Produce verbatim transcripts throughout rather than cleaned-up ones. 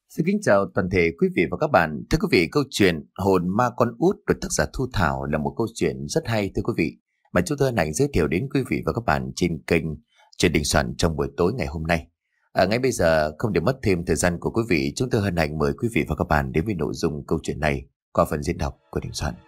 Xin kính chào toàn thể quý vị và các bạn. Thưa quý vị, câu chuyện Hồn ma con út của tác giả Thu Thảo là một câu chuyện rất hay thưa quý vị, mà chúng tôi hân hạnh giới thiệu đến quý vị và các bạn trên kênh Chuyện Đình Soạn trong buổi tối ngày hôm nay. À, ngay bây giờ, không để mất thêm thời gian của quý vị, chúng tôi hân hạnh mời quý vị và các bạn đến với nội dung câu chuyện này qua phần diễn đọc của Đình Soạn.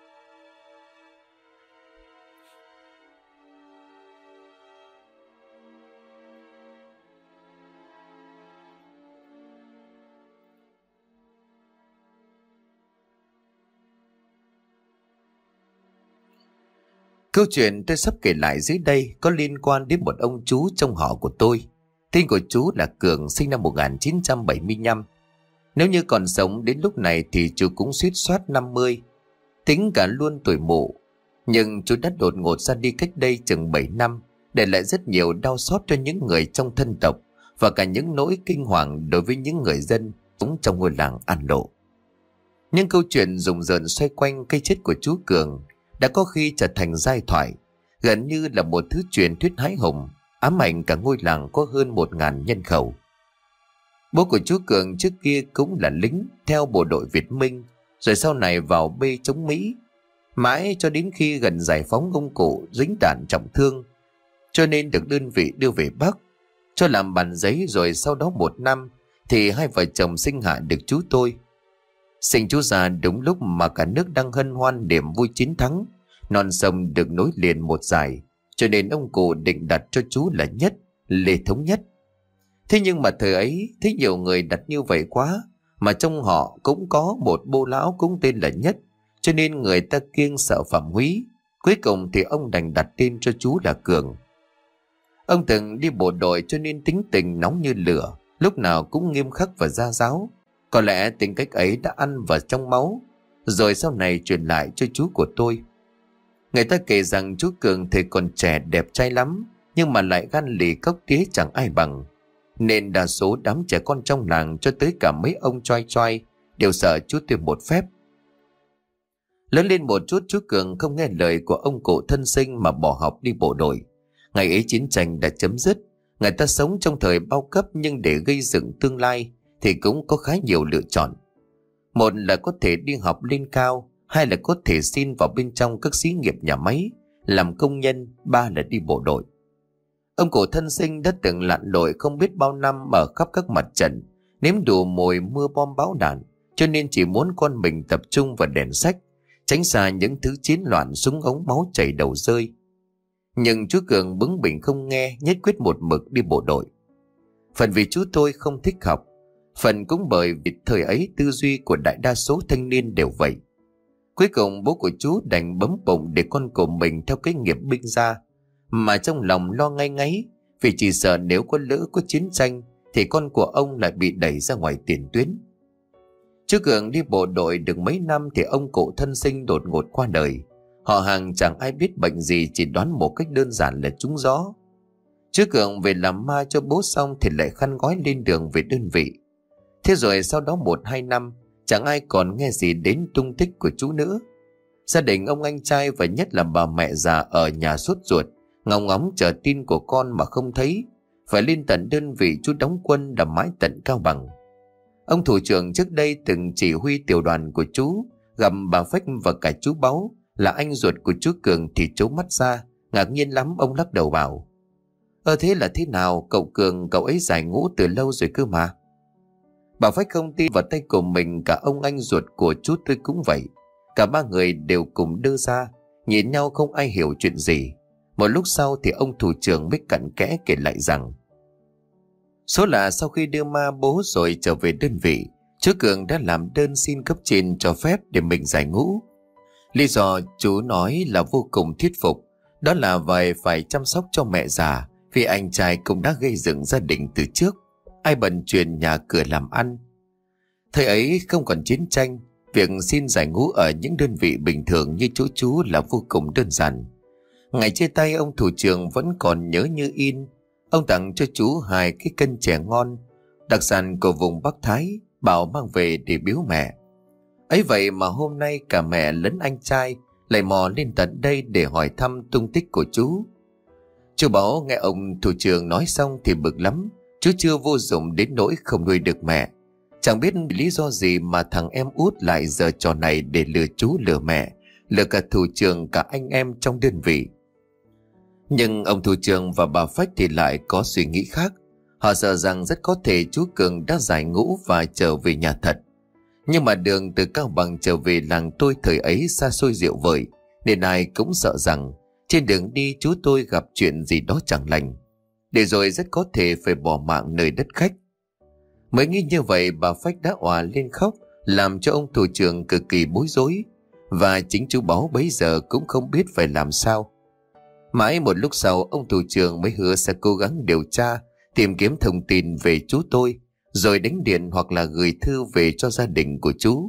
Câu chuyện tôi sắp kể lại dưới đây có liên quan đến một ông chú trong họ của tôi. Tên của chú là Cường, sinh năm một nghìn chín trăm bảy mươi lăm. Nếu như còn sống đến lúc này thì chú cũng suýt soát năm mươi. Tính cả luôn tuổi mụ. Nhưng chú đã đột ngột ra đi cách đây chừng bảy năm, để lại rất nhiều đau xót cho những người trong thân tộc và cả những nỗi kinh hoàng đối với những người dân sống trong ngôi làng An Lộ. Nhưng câu chuyện rùng rợn xoay quanh cái chết của chú Cường đã có khi trở thành giai thoại, gần như là một thứ truyền thuyết hãi hùng, ám ảnh cả ngôi làng có hơn một ngàn nhân khẩu. Bố của chú Cường trước kia cũng là lính theo bộ đội Việt Minh, rồi sau này vào B chống Mỹ, mãi cho đến khi gần giải phóng ông cụ dính đạn trọng thương, cho nên được đơn vị đưa về Bắc cho làm bản giấy, rồi sau đó một năm thì hai vợ chồng sinh hạ được chú tôi. Sinh chú ra đúng lúc mà cả nước đang hân hoan niềm vui chiến thắng, non sông được nối liền một dải, cho nên ông cụ định đặt cho chú là Nhất, Lê Thống Nhất. Thế nhưng mà thời ấy thấy nhiều người đặt như vậy quá, mà trong họ cũng có một bô lão cũng tên là Nhất, cho nên người ta kiêng sợ phạm húy. Cuối cùng thì ông đành đặt tên cho chú là Cường. Ông từng đi bộ đội cho nên tính tình nóng như lửa, lúc nào cũng nghiêm khắc và gia giáo. Có lẽ tính cách ấy đã ăn vào trong máu, rồi sau này truyền lại cho chú của tôi. Người ta kể rằng chú Cường thì còn trẻ đẹp trai lắm, nhưng mà lại gan lì cóc tía chẳng ai bằng, nên đa số đám trẻ con trong làng cho tới cả mấy ông choai choai đều sợ chú tôi một phép. Lớn lên một chút, chú Cường không nghe lời của ông cụ thân sinh mà bỏ học đi bộ đội. Ngày ấy chiến tranh đã chấm dứt, người ta sống trong thời bao cấp, nhưng để gây dựng tương lai thì cũng có khá nhiều lựa chọn. Một là có thể đi học lên cao, hai là có thể xin vào bên trong các xí nghiệp nhà máy làm công nhân, ba là đi bộ đội. Ông cụ thân sinh đã từng lặn lội không biết bao năm ở khắp các mặt trận, nếm đủ mùi mưa bom bão đạn, cho nên chỉ muốn con mình tập trung vào đèn sách, tránh xa những thứ chiến loạn súng ống máu chảy đầu rơi. Nhưng chú Cường bướng bỉnh không nghe, nhất quyết một mực đi bộ đội. Phần vì chú tôi không thích học, phần cũng bởi vì thời ấy tư duy của đại đa số thanh niên đều vậy. Cuối cùng bố của chú đành bấm bụng để con của mình theo cái nghiệp binh ra, mà trong lòng lo ngay ngáy, vì chỉ sợ nếu có lỡ có chiến tranh thì con của ông lại bị đẩy ra ngoài tiền tuyến. Chú Cường đi bộ đội được mấy năm thì ông cụ thân sinh đột ngột qua đời. Họ hàng chẳng ai biết bệnh gì, chỉ đoán một cách đơn giản là trúng gió. Chú Cường về làm ma cho bố xong thì lại khăn gói lên đường về đơn vị. Thế rồi sau đó một hai năm chẳng ai còn nghe gì đến tung tích của chú nữa. Gia đình ông anh trai và nhất là bà mẹ già ở nhà sốt ruột, ngóng ngóng chờ tin của con mà không thấy, phải lên tận đơn vị chú đóng quân là mãi tận Cao Bằng. Ông thủ trưởng trước đây từng chỉ huy tiểu đoàn của chú gặp bà Phách và cả chú Báu là anh ruột của chú Cường thì trố mắt ra, ngạc nhiên lắm. Ông lắc đầu bảo: Ơ thế là thế nào, cậu Cường cậu ấy giải ngũ từ lâu rồi cơ mà. Bà Phách không tin vào tay của mình, cả ông anh ruột của chú tôi cũng vậy. Cả ba người đều cùng đơ ra, nhìn nhau không ai hiểu chuyện gì. Một lúc sau thì ông thủ trưởng mới cặn kẽ kể lại rằng số là sau khi đưa ma bố rồi trở về đơn vị, chú Cường đã làm đơn xin cấp trên cho phép để mình giải ngũ. Lý do chú nói là vô cùng thuyết phục, đó là vì phải chăm sóc cho mẹ già, vì anh trai cũng đã gây dựng gia đình từ trước, ai bận chuyện nhà cửa làm ăn. Thời ấy không còn chiến tranh, việc xin giải ngũ ở những đơn vị bình thường như chỗ chú là vô cùng đơn giản. Ngày chia tay, ông thủ trưởng vẫn còn nhớ như in. Ông tặng cho chú hai cái cân chè ngon, đặc sản của vùng Bắc Thái, bảo mang về để biếu mẹ. Ấy vậy mà hôm nay cả mẹ lẫn anh trai lại mò lên tận đây để hỏi thăm tung tích của chú. Chú Bảo nghe ông thủ trưởng nói xong thì bực lắm. Chú chưa vô dụng đến nỗi không nuôi được mẹ, Chẳng biết lý do gì mà thằng em út lại giở trò này để lừa chú lừa mẹ, lừa cả thủ trưởng cả anh em trong đơn vị. Nhưng ông thủ trưởng và bà Phách thì lại có suy nghĩ khác. Họ sợ rằng rất có thể chú Cường đã giải ngũ và trở về nhà thật. Nhưng mà đường từ Cao Bằng trở về làng tôi thời ấy xa xôi rượu vời, nên ai cũng sợ rằng trên đường đi chú tôi gặp chuyện gì đó chẳng lành, để rồi rất có thể phải bỏ mạng nơi đất khách. Mới nghĩ như vậy, bà Phách đã òa lên khóc, làm cho ông thủ trưởng cực kỳ bối rối, và chính chú Báo bấy giờ cũng không biết phải làm sao. Mãi một lúc sau, ông thủ trưởng mới hứa sẽ cố gắng điều tra, tìm kiếm thông tin về chú tôi, rồi đánh điện hoặc là gửi thư về cho gia đình của chú.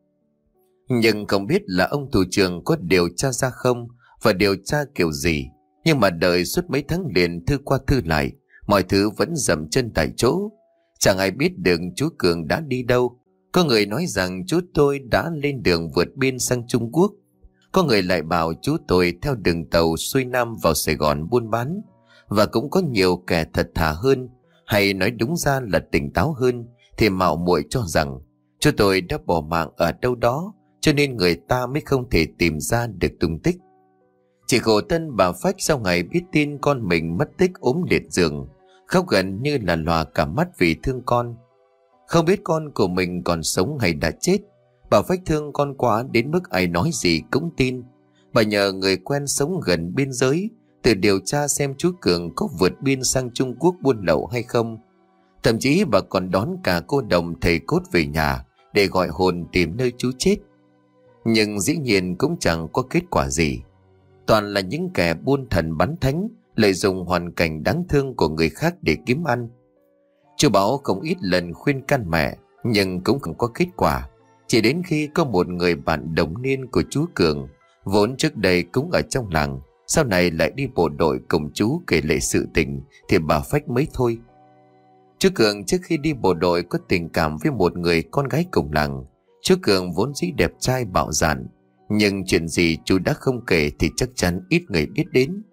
Nhưng không biết là ông thủ trưởng có điều tra ra không, và điều tra kiểu gì. Nhưng mà đợi suốt mấy tháng liền, thư qua thư lại, mọi thứ vẫn dậm chân tại chỗ. Chẳng ai biết được chú Cường đã đi đâu. Có người nói rằng chú tôi đã lên đường vượt biên sang Trung Quốc. Có người lại bảo chú tôi theo đường tàu xuôi nam vào Sài Gòn buôn bán. Và cũng có nhiều kẻ thật thà hơn, hay nói đúng ra là tỉnh táo hơn, thì mạo muội cho rằng chú tôi đã bỏ mạng ở đâu đó, cho nên người ta mới không thể tìm ra được tung tích. Chỉ khổ thân bà Phách sau ngày biết tin con mình mất tích ốm liệt giường, khóc gần như là lòa cả mắt vì thương con. Không biết con của mình còn sống hay đã chết. Bà Phách thương con quá đến mức ai nói gì cũng tin. Bà nhờ người quen sống gần biên giới tự điều tra xem chú Cường có vượt biên sang Trung Quốc buôn lậu hay không. Thậm chí bà còn đón cả cô đồng thầy cốt về nhà để gọi hồn tìm nơi chú chết. Nhưng dĩ nhiên cũng chẳng có kết quả gì. Toàn là những kẻ buôn thần bắn thánh, lợi dụng hoàn cảnh đáng thương của người khác để kiếm ăn. Chú Bảo không ít lần khuyên can mẹ, nhưng cũng không có kết quả. Chỉ đến khi có một người bạn đồng niên của chú Cường, vốn trước đây cũng ở trong làng, sau này lại đi bộ đội cùng chú, kể lại sự tình, thì bà Phách mới thôi. Chú Cường trước khi đi bộ đội có tình cảm với một người con gái cùng làng. Chú Cường vốn dĩ đẹp trai bạo dạn, nhưng chuyện gì chú đã không kể thì chắc chắn ít người biết đến.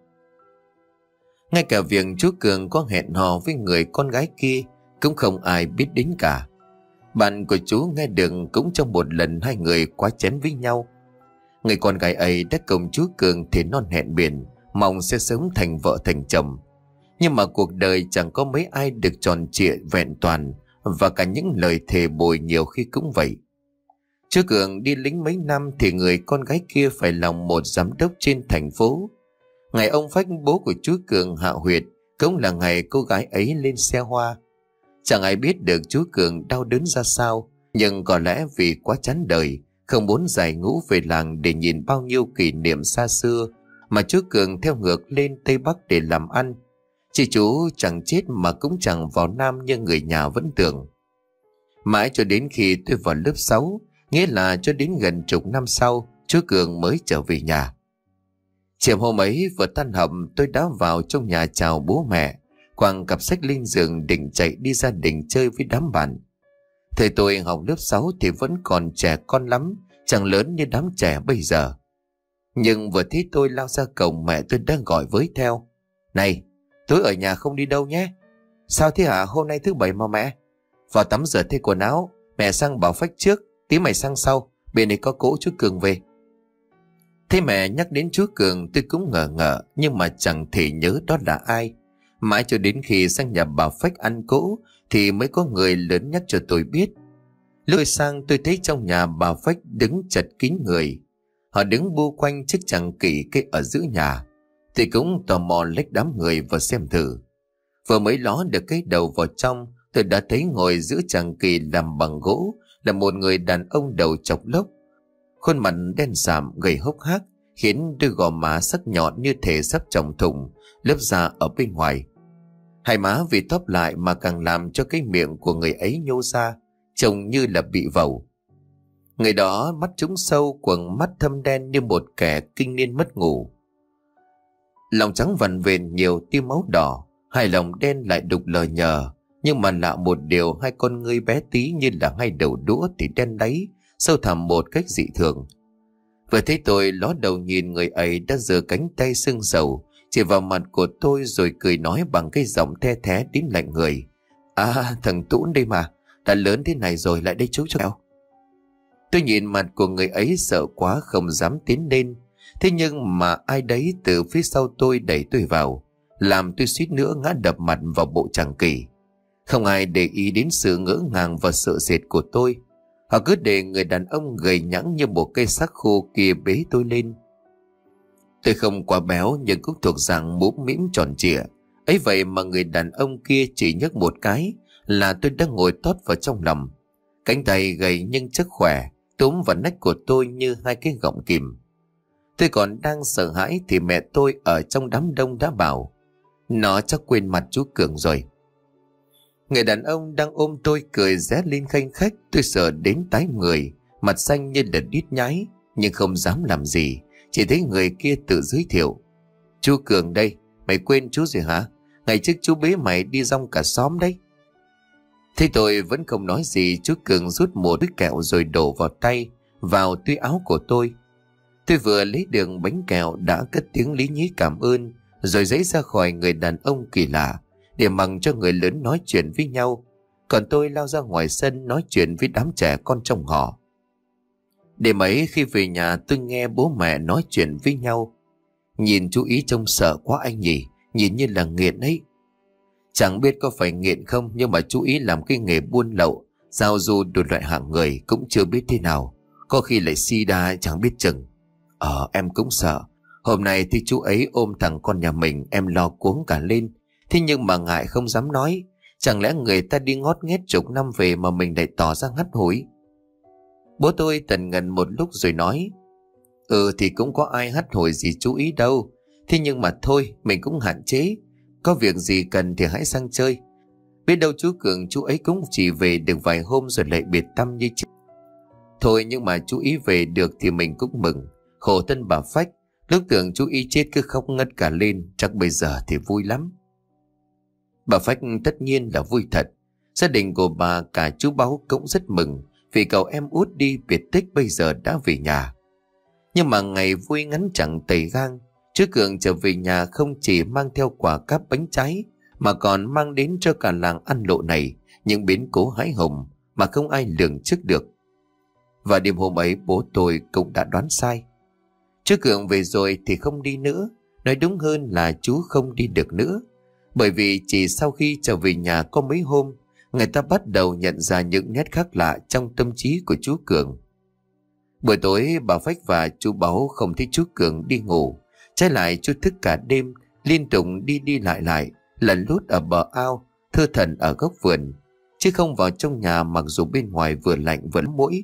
Ngay cả việc chú Cường có hẹn hò với người con gái kia cũng không ai biết đến cả. Bạn của chú nghe được cũng trong một lần hai người quá chén với nhau. Người con gái ấy đã cùng chú Cường thề non hẹn biển, mong sẽ sớm thành vợ thành chồng. Nhưng mà cuộc đời chẳng có mấy ai được tròn trịa vẹn toàn, và cả những lời thề bồi nhiều khi cũng vậy. Chú Cường đi lính mấy năm thì người con gái kia phải lòng một giám đốc trên thành phố. Ngày ông Phách, bố của chú Cường, hạ huyệt cũng là ngày cô gái ấy lên xe hoa. Chẳng ai biết được chú Cường đau đớn ra sao, nhưng có lẽ vì quá chán đời, không muốn giải ngũ về làng để nhìn bao nhiêu kỷ niệm xa xưa, mà chú Cường theo ngược lên Tây Bắc để làm ăn. Chị chú chẳng chết mà cũng chẳng vào Nam như người nhà vẫn tưởng. Mãi cho đến khi tôi vào lớp sáu, nghĩa là cho đến gần chục năm sau, chú Cường mới trở về nhà. Chiều hôm ấy vừa tan học, tôi đã vào trong nhà chào bố mẹ, quăng cặp sách lên giường định chạy đi gia đình chơi với đám bạn. Thời tôi học lớp sáu thì vẫn còn trẻ con lắm, chẳng lớn như đám trẻ bây giờ. Nhưng vừa thấy tôi lao ra cổng, mẹ tôi đang gọi với theo: "Này, tối ở nhà không đi đâu nhé." "Sao thế hả? Hôm nay thứ bảy mà mẹ." "Vào tắm rửa thay quần áo, mẹ sang bảo Phách trước, tí mày sang sau, bên này có cỗ chú Cường về." Thế mẹ nhắc đến chú Cường, tôi cũng ngờ ngợ, nhưng mà chẳng thể nhớ đó là ai. Mãi cho đến khi sang nhà bà Phách ăn cỗ thì mới có người lớn nhắc cho tôi biết. Lúc tôi sang, tôi thấy trong nhà bà Phách đứng chật kín người. Họ đứng bu quanh chiếc chàng kỷ cây ở giữa nhà. Thì cũng tò mò lách đám người vào xem thử. Vừa mới ló được cái đầu vào trong, tôi đã thấy ngồi giữa chàng kỷ làm bằng gỗ là một người đàn ông đầu chọc lốc. Khuôn mặt đen sạm, gầy hốc hác, khiến đôi gò má sắc nhọn như thể sắp trồng thủng, lớp da ở bên ngoài. Hai má vì tóp lại mà càng làm cho cái miệng của người ấy nhô ra, trông như là bị vẩu. Người đó mắt trũng sâu, quầng mắt thâm đen như một kẻ kinh niên mất ngủ. Lòng trắng vằn vện nhiều tia máu đỏ, hai lòng đen lại đục lờ nhờ. Nhưng mà lạ một điều, hai con ngươi bé tí như là hai đầu đũa thì đen đáy, sâu thẳm một cách dị thường. Vừa thấy tôi ló đầu nhìn, người ấy đã giơ cánh tay sưng sầu chỉ vào mặt của tôi, rồi cười nói bằng cái giọng the thé đến lạnh người: "À, thằng Tún đây mà, đã lớn thế này rồi lại đây chú cho kẹo. Tôi nhìn mặt của người ấy sợ quá không dám tiến lên. Thế nhưng mà ai đấy từ phía sau tôi đẩy tôi vào, làm tôi suýt nữa ngã đập mặt vào bộ tràng kỷ. Không ai để ý đến sự ngỡ ngàng và sợ sệt của tôi. Họ cứ để người đàn ông gầy nhẵn như một cây xác khô kia bế tôi lên. Tôi không quá béo nhưng cũng thuộc dạng mũm mĩm tròn trịa. Ấy vậy mà người đàn ông kia chỉ nhấc một cái là tôi đã ngồi tót vào trong lòng. Cánh tay gầy nhưng chắc khỏe túm vào nách của tôi như hai cái gọng kìm. Tôi còn đang sợ hãi thì mẹ tôi ở trong đám đông đã bảo: nó chắc quên mặt chú Cường rồi. Người đàn ông đang ôm tôi cười ré lên khanh khách. Tôi sợ đến tái người, mặt xanh như là đít nhái, nhưng không dám làm gì. Chỉ thấy người kia tự giới thiệu: chú Cường đây, mày quên chú rồi hả? Ngày trước chú bế mày đi rong cả xóm đấy. Thế tôi vẫn không nói gì. Chú Cường rút một đứt kẹo rồi đổ vào tay, vào túi áo của tôi. Tôi vừa lấy được bánh kẹo đã cất tiếng lý nhí cảm ơn, rồi giãy ra khỏi người đàn ông kỳ lạ để mặc cho người lớn nói chuyện với nhau. Còn tôi lao ra ngoài sân nói chuyện với đám trẻ con trong họ. Đêm ấy khi về nhà tôi nghe bố mẹ nói chuyện với nhau: nhìn chú Ý trông sợ quá anh nhỉ, nhìn như là nghiện ấy. Chẳng biết có phải nghiện không, nhưng mà chú Ý làm cái nghề buôn lậu, giao du đủ loại hạng người cũng chưa biết thế nào. Có khi lại sida chẳng biết chừng. Ờ em cũng sợ. Hôm nay thì chú ấy ôm thằng con nhà mình, em lo cuống cả lên. Thế nhưng mà ngại không dám nói. Chẳng lẽ người ta đi ngót nghét chục năm về mà mình lại tỏ ra hắt hủi. Bố tôi tần ngần một lúc rồi nói: Ừ thì cũng có ai hắt hủi gì chú Ý đâu. Thế nhưng mà thôi mình cũng hạn chế. Có việc gì cần thì hãy sang chơi. Biết đâu chú Cường chú ấy cũng chỉ về được vài hôm rồi lại biệt tâm như chị. Thôi nhưng mà chú Ý về được thì mình cũng mừng. Khổ thân bà Phách, lúc tưởng chú Ý chết cứ khóc ngất cả lên. Chắc bây giờ thì vui lắm. Bà Phách tất nhiên là vui thật. Gia đình của bà cả chú Báu cũng rất mừng vì cậu em út đi biệt tích bây giờ đã về nhà. Nhưng mà ngày vui ngắn chẳng tầy gang. Chú Cường trở về nhà không chỉ mang theo quả cáp bánh trái, mà còn mang đến cho cả làng An Lộ này những biến cố hãi hùng mà không ai lường trước được. Và đêm hôm ấy bố tôi cũng đã đoán sai. Chú Cường về rồi thì không đi nữa. Nói đúng hơn là chú không đi được nữa. Bởi vì chỉ sau khi trở về nhà có mấy hôm, người ta bắt đầu nhận ra những nét khác lạ trong tâm trí của chú Cường. Buổi tối bà Phách và chú Báu không thấy chú Cường đi ngủ. Trái lại chú thức cả đêm, liên tục đi đi lại lại, lẩn lút ở bờ ao, thơ thẩn ở góc vườn, chứ không vào trong nhà mặc dù bên ngoài vừa lạnh vừa muỗi.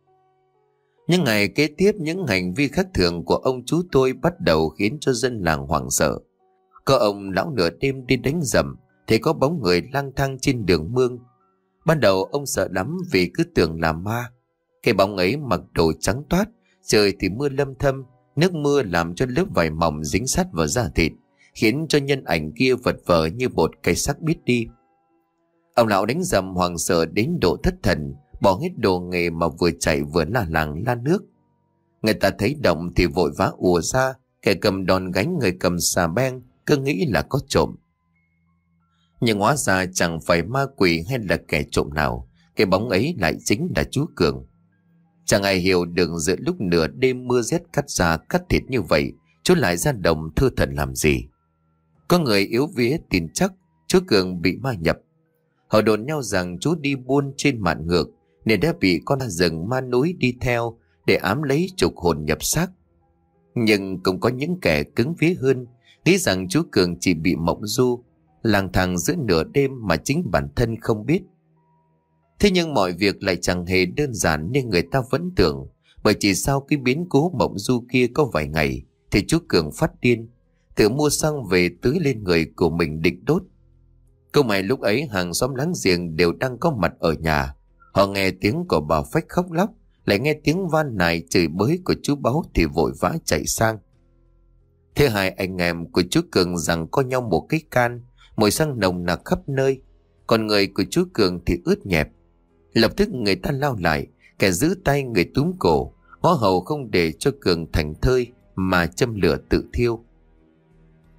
Những ngày kế tiếp, những hành vi khác thường của ông chú tôi bắt đầu khiến cho dân làng hoảng sợ. Có ông lão nửa đêm đi đánh rầm thì có bóng người lang thang trên đường mương. Ban đầu ông sợ lắm vì cứ tưởng là ma. Cái bóng ấy mặc đồ trắng toát, trời thì mưa lâm thâm, nước mưa làm cho lớp vải mỏng dính sát vào da thịt, khiến cho nhân ảnh kia vật vờ như một cây xác biết đi. Ông lão đánh rầm hoảng sợ đến độ thất thần, bỏ hết đồ nghề mà vừa chạy vừa la làng la nước. Người ta thấy động thì vội vã ùa ra, kẻ cầm đòn gánh người cầm xà beng, cứ nghĩ là có trộm. Nhưng hóa ra chẳng phải ma quỷ hay là kẻ trộm nào, cái bóng ấy lại chính là chú Cường. Chẳng ai hiểu được giữa lúc nửa đêm mưa rét cắt da cắt thịt như vậy, chú lại ra đồng thơ thần làm gì. Có người yếu vía tin chắc chú Cường bị ma nhập. Họ đồn nhau rằng chú đi buôn trên mạn ngược nên đã bị con rừng ma núi đi theo để ám lấy trục hồn nhập xác. Nhưng cũng có những kẻ cứng vía hơn, nghĩ rằng chú Cường chỉ bị mộng du, lang thang giữa nửa đêm mà chính bản thân không biết. Thế nhưng mọi việc lại chẳng hề đơn giản như người ta vẫn tưởng, bởi chỉ sau cái biến cố mộng du kia có vài ngày thì chú Cường phát điên, tự mua xăng về tưới lên người của mình định đốt. Câu mày lúc ấy hàng xóm láng giềng đều đang có mặt ở nhà. Họ nghe tiếng của bà Phách khóc lóc, lại nghe tiếng van nài chửi bới của chú Báu thì vội vã chạy sang. Thế hai anh em của chú Cường rằng có nhau một cái can, mùi xăng nồng nặc khắp nơi, còn người của chú Cường thì ướt nhẹp. Lập tức người ta lao lại, kẻ giữ tay người túm cổ, ngó hầu không để cho Cường thành thơi mà châm lửa tự thiêu.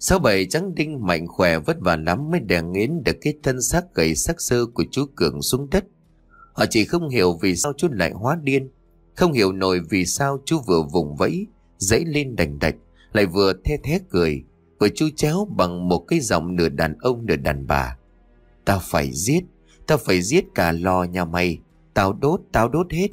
Sáu bảy trắng đinh mạnh khỏe vất vả lắm mới đè nghiến được cái thân xác gầy xác xơ của chú Cường xuống đất. Họ chỉ không hiểu vì sao chú lại hóa điên, không hiểu nổi vì sao chú vừa vùng vẫy, dãy lên đành đạch, lại vừa the thé cười, vừa chu chéo bằng một cái giọng nửa đàn ông nửa đàn bà. Tao phải giết, tao phải giết cả lò nhà mày, tao đốt, tao đốt hết.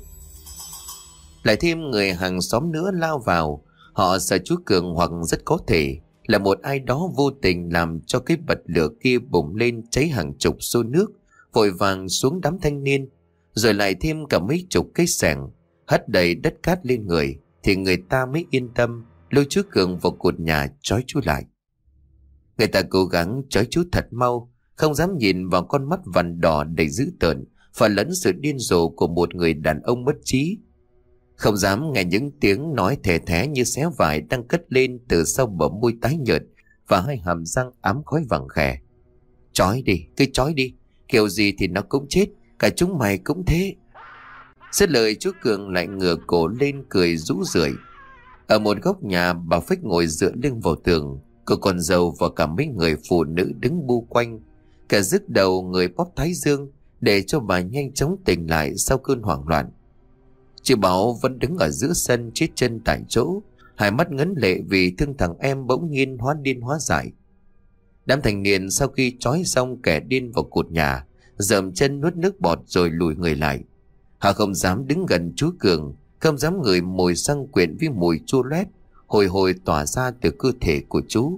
Lại thêm người hàng xóm nữa lao vào, họ sợ chú Cường hoặc rất có thể là một ai đó vô tình làm cho cái bật lửa kia bùng lên cháy hàng chục xô nước, vội vàng xuống đám thanh niên, rồi lại thêm cả mấy chục cái xẻng, hất đầy đất cát lên người, thì người ta mới yên tâm lôi chú Cường vào cột nhà trói chú lại. Người ta cố gắng trói chú thật mau, không dám nhìn vào con mắt vằn đỏ đầy dữ tợn và lẫn sự điên rồ của một người đàn ông mất trí. Không dám nghe những tiếng nói thè thé như xé vải đang cất lên từ sau bờ môi tái nhợt và hai hàm răng ám khói vàng khè. Trói đi, cứ trói đi, kiểu gì thì nó cũng chết, cả chúng mày cũng thế. Xét lời chú Cường lại ngửa cổ lên cười rũ rượi. Ở một góc nhà, bà Phích ngồi dựa lưng vào tường, cô con dâu và cả mấy người phụ nữ đứng bu quanh, cả rứt đầu người bóp thái dương để cho bà nhanh chóng tỉnh lại sau cơn hoảng loạn. Chị Bảo vẫn đứng ở giữa sân chết chân tại chỗ, hai mắt ngấn lệ vì thương thằng em bỗng nhiên hóa điên hóa dại. Đám thanh niên sau khi trói xong kẻ điên vào cột nhà, dậm chân nuốt nước bọt rồi lùi người lại. Họ không dám đứng gần chú Cường, không dám ngửi mùi xăng quyện với mùi chua loét hồi hồi tỏa ra từ cơ thể của chú.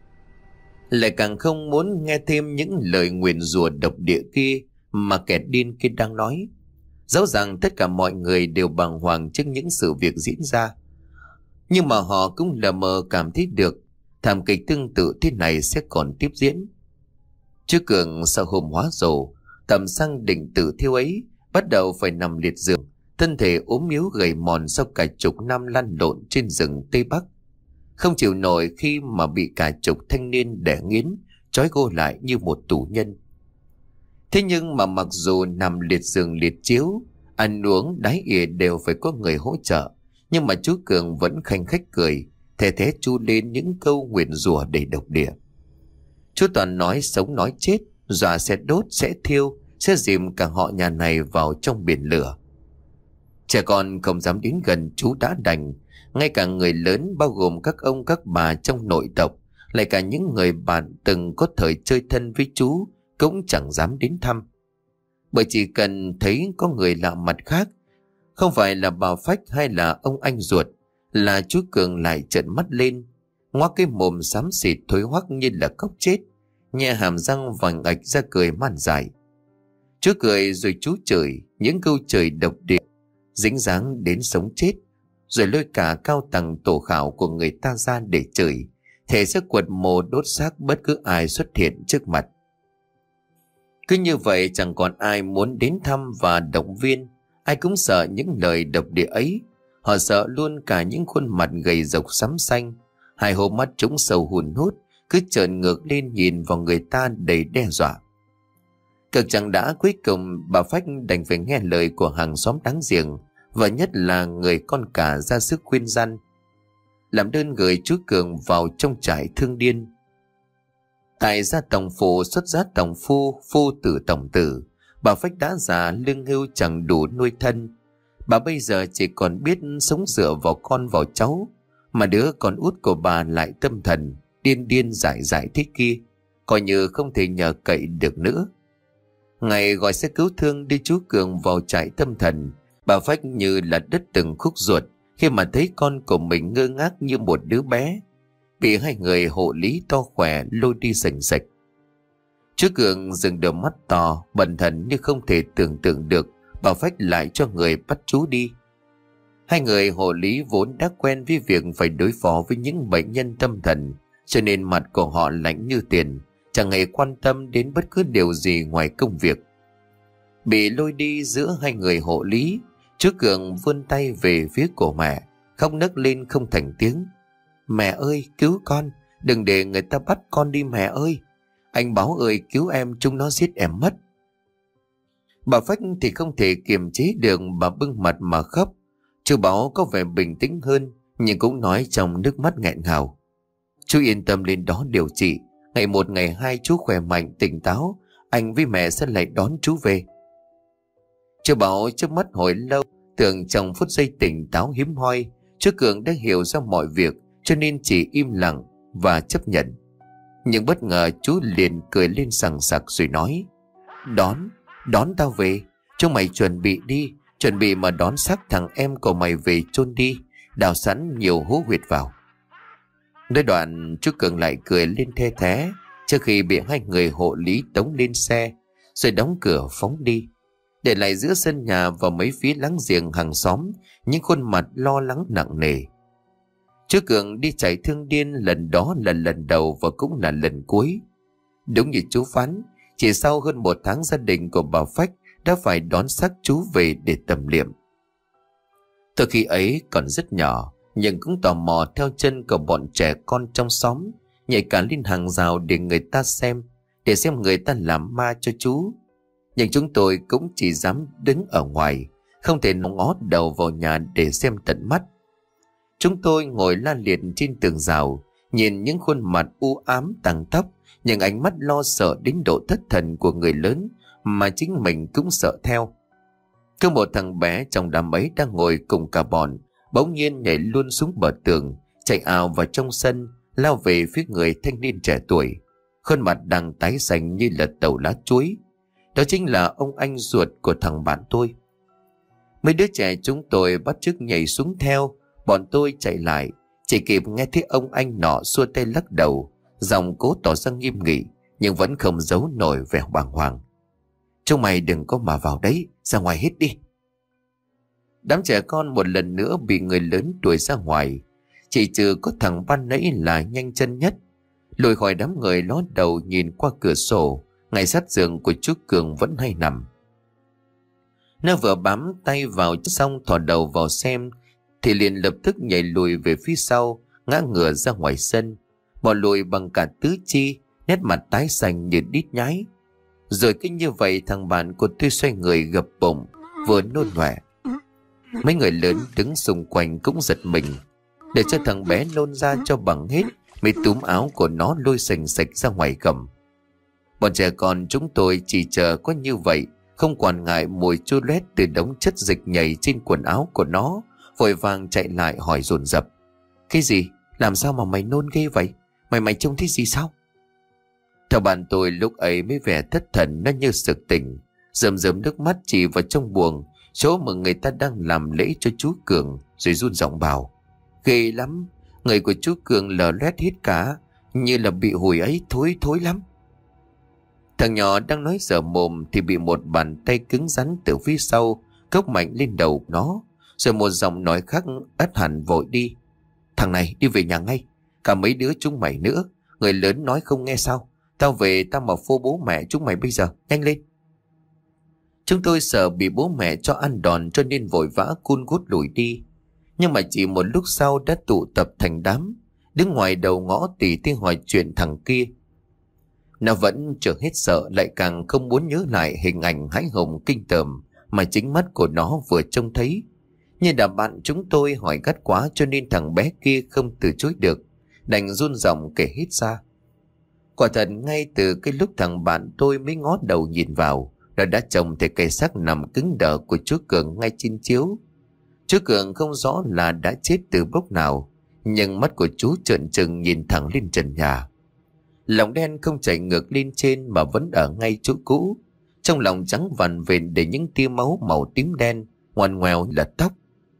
Lại càng không muốn nghe thêm những lời nguyền rủa độc địa kia mà kẻ điên kia đang nói. Dẫu rằng tất cả mọi người đều bàng hoàng trước những sự việc diễn ra, nhưng mà họ cũng lờ mờ cảm thấy được thảm kịch tương tự thế này sẽ còn tiếp diễn. Chú Cường sau hôm hóa rồ, tầm xăng định tự thiêu ấy, bắt đầu phải nằm liệt giường, thân thể ốm yếu gầy mòn sau cả chục năm lăn lộn trên rừng Tây Bắc. Không chịu nổi khi mà bị cả chục thanh niên đè nghiến, trói gô lại như một tù nhân. Thế nhưng mà mặc dù nằm liệt giường liệt chiếu, ăn uống đái ỉa đều phải có người hỗ trợ, nhưng mà chú Cường vẫn khanh khách cười, thè thé chu lên những câu nguyền rủa đầy độc địa. Chú toàn nói sống nói chết, dọa sẽ đốt, sẽ thiêu, sẽ dìm cả họ nhà này vào trong biển lửa. Trẻ con không dám đến gần chú đã đành, ngay cả người lớn bao gồm các ông các bà trong nội tộc, lại cả những người bạn từng có thời chơi thân với chú cũng chẳng dám đến thăm. Bởi chỉ cần thấy có người lạ mặt khác, không phải là bà Phách hay là ông anh ruột, là chú Cường lại trợn mắt lên, ngoác cái mồm xám xịt thối hoắc như là cóc chết, nhẹ hàm răng vành ạch ra cười man dại. Chú cười rồi chú chửi những câu chửi độc địa, dính dáng đến sống chết, rồi lôi cả cao tầng tổ khảo của người ta ra để chửi, thể sẽ quật mồ đốt xác bất cứ ai xuất hiện trước mặt. Cứ như vậy chẳng còn ai muốn đến thăm và động viên, ai cũng sợ những lời độc địa ấy. Họ sợ luôn cả những khuôn mặt gầy rộc xám xanh, hai hốc mắt trũng sâu hùn hút, cứ trợn ngược lên nhìn vào người ta đầy đe dọa. Cực chẳng đã, cuối cùng bà Phách đành phải nghe lời của hàng xóm đáng giềng, và nhất là người con cả ra sức khuyên răn, làm đơn gửi chú Cường vào trong trại thương điên. Tại gia tổng phụ xuất giá tổng phu, phu tử tổng tử, bà Phách đã già lưng hưu chẳng đủ nuôi thân. Bà bây giờ chỉ còn biết sống dựa vào con vào cháu, mà đứa con út của bà lại tâm thần điên điên dại dại thế kia, coi như không thể nhờ cậy được nữa. Ngày gọi xe cứu thương đi chú Cường vào trại tâm thần, bà Phách như là đứt từng khúc ruột khi mà thấy con của mình ngơ ngác như một đứa bé, bị hai người hộ lý to khỏe lôi đi sành sạch. Chú Cường dừng đôi mắt to bần thần như không thể tưởng tượng được bà Phách lại cho người bắt chú đi. Hai người hộ lý vốn đã quen với việc phải đối phó với những bệnh nhân tâm thần, cho nên mặt của họ lạnh như tiền, chẳng hề quan tâm đến bất cứ điều gì ngoài công việc. Bị lôi đi giữa hai người hộ lý, chú Cường vươn tay về phía của mẹ, khóc nấc lên không thành tiếng. Mẹ ơi, cứu con, đừng để người ta bắt con đi mẹ ơi. Anh Báo ơi, cứu em, chúng nó giết em mất. Bà Phách thì không thể kiềm chế được, bà bưng mặt mà khóc. Chú Báo có vẻ bình tĩnh hơn, nhưng cũng nói trong nước mắt nghẹn ngào. Chú yên tâm lên đó điều trị. Ngày một ngày hai chú khỏe mạnh tỉnh táo, anh với mẹ sẽ lại đón chú về. Chú Bảo trước mắt hồi lâu, tưởng trong phút giây tỉnh táo hiếm hoi, chú Cường đã hiểu ra mọi việc, cho nên chỉ im lặng và chấp nhận. Nhưng bất ngờ chú liền cười lên sằng sặc rồi nói: Đón, đón tao về. Chúng mày chuẩn bị đi, chuẩn bị mà đón xác thằng em của mày về chôn đi, đào sẵn nhiều hố huyệt vào. Nói đoạn chú Cường lại cười lên the thé, trước khi bị hai người hộ lý tống lên xe, rồi đóng cửa phóng đi, để lại giữa sân nhà và mấy phía láng giềng hàng xóm những khuôn mặt lo lắng nặng nề. Chú Cường đi chạy thương điên, lần đó là lần đầu và cũng là lần cuối. Đúng như chú phán, chỉ sau hơn một tháng gia đình của bà Phách đã phải đón xác chú về để tẩm liệm. Từ khi ấy còn rất nhỏ, nhưng cũng tò mò theo chân của bọn trẻ con trong xóm, nhảy cả lên hàng rào để người ta xem, để xem người ta làm ma cho chú. Nhưng chúng tôi cũng chỉ dám đứng ở ngoài, không thể ngó đầu vào nhà để xem tận mắt. Chúng tôi ngồi la liệt trên tường rào, nhìn những khuôn mặt u ám tang tóc, những ánh mắt lo sợ đến độ thất thần của người lớn mà chính mình cũng sợ theo. Cứ một thằng bé trong đám ấy đang ngồi cùng cả bọn, bỗng nhiên nhảy luôn xuống bờ tường, chạy ào vào trong sân, lao về phía người thanh niên trẻ tuổi, khuôn mặt đang tái xanh như là tàu lá chuối. Đó chính là ông anh ruột của thằng bạn tôi. Mấy đứa trẻ chúng tôi bắt chước nhảy xuống theo. Bọn tôi chạy lại, chỉ kịp nghe thấy ông anh nọ xua tay lắc đầu, giọng cố tỏ ra nghiêm nghị, nhưng vẫn không giấu nổi vẻ bàng hoàng. Chúng mày đừng có mà vào đấy, ra ngoài hết đi. Đám trẻ con một lần nữa bị người lớn đuổi ra ngoài, chỉ trừ có thằng ban nãy là nhanh chân nhất, lùi khỏi đám người ló đầu nhìn qua cửa sổ, ngay sát giường của chú Cường vẫn hay nằm. Nó vừa bám tay vào xong thò đầu vào xem, thì liền lập tức nhảy lùi về phía sau, ngã ngửa ra ngoài sân, bò lùi bằng cả tứ chi, nét mặt tái xanh như đít nhái. Rồi cứ như vậy thằng bạn của tôi xoay người gập bụng, vừa nôn nọe. Mấy người lớn đứng xung quanh cũng giật mình, để cho thằng bé nôn ra cho bằng hết, mới túm áo của nó lôi sành sạch ra ngoài cầm. Bọn trẻ con chúng tôi chỉ chờ có như vậy, không quản ngại mùi chua loét từ đống chất dịch nhầy trên quần áo của nó, vội vàng chạy lại hỏi dồn dập: Cái gì? Làm sao mà mày nôn ghê vậy? Mày mày trông thấy gì sao? Theo bạn tôi lúc ấy mới vẻ thất thần, nó như sực tỉnh, rơm rớm nước mắt chỉ vào trong buồng, chỗ mà người ta đang làm lễ cho chú Cường, rồi run giọng bảo: Ghê lắm, người của chú Cường lở loét hết cả, như là bị hủi ấy, thối thối lắm. Thằng nhỏ đang nói dở mồm thì bị một bàn tay cứng rắn từ phía sau cốc mạnh lên đầu nó, rồi một giọng nói khác ắt hẳn vội đi: Thằng này đi về nhà ngay, cả mấy đứa chúng mày nữa, người lớn nói không nghe sao? Tao về tao mà phô bố mẹ chúng mày bây giờ, nhanh lên. Chúng tôi sợ bị bố mẹ cho ăn đòn cho nên vội vã cun cút lùi đi. Nhưng mà chỉ một lúc sau đã tụ tập thành đám, đứng ngoài đầu ngõ tỉ tê hỏi chuyện thằng kia. Nó vẫn chưa hết sợ, lại càng không muốn nhớ lại hình ảnh hãi hùng kinh tởm mà chính mắt của nó vừa trông thấy. Nhưng đã bạn chúng tôi hỏi gắt quá cho nên thằng bé kia không từ chối được, đành run giọng kể hết ra. Quả thật ngay từ cái lúc thằng bạn tôi mới ngó đầu nhìn vào, nó đã trông thấy cây xác nằm cứng đờ của chú Cường ngay trên chiếu. Chú Cường không rõ là đã chết từ lúc nào, nhưng mắt của chú trợn trừng nhìn thẳng lên trần nhà. Lòng đen không chảy ngược lên trên mà vẫn ở ngay chỗ cũ, trong lòng trắng vằn vện để những tia máu màu tím đen ngoằn ngoèo là tóc.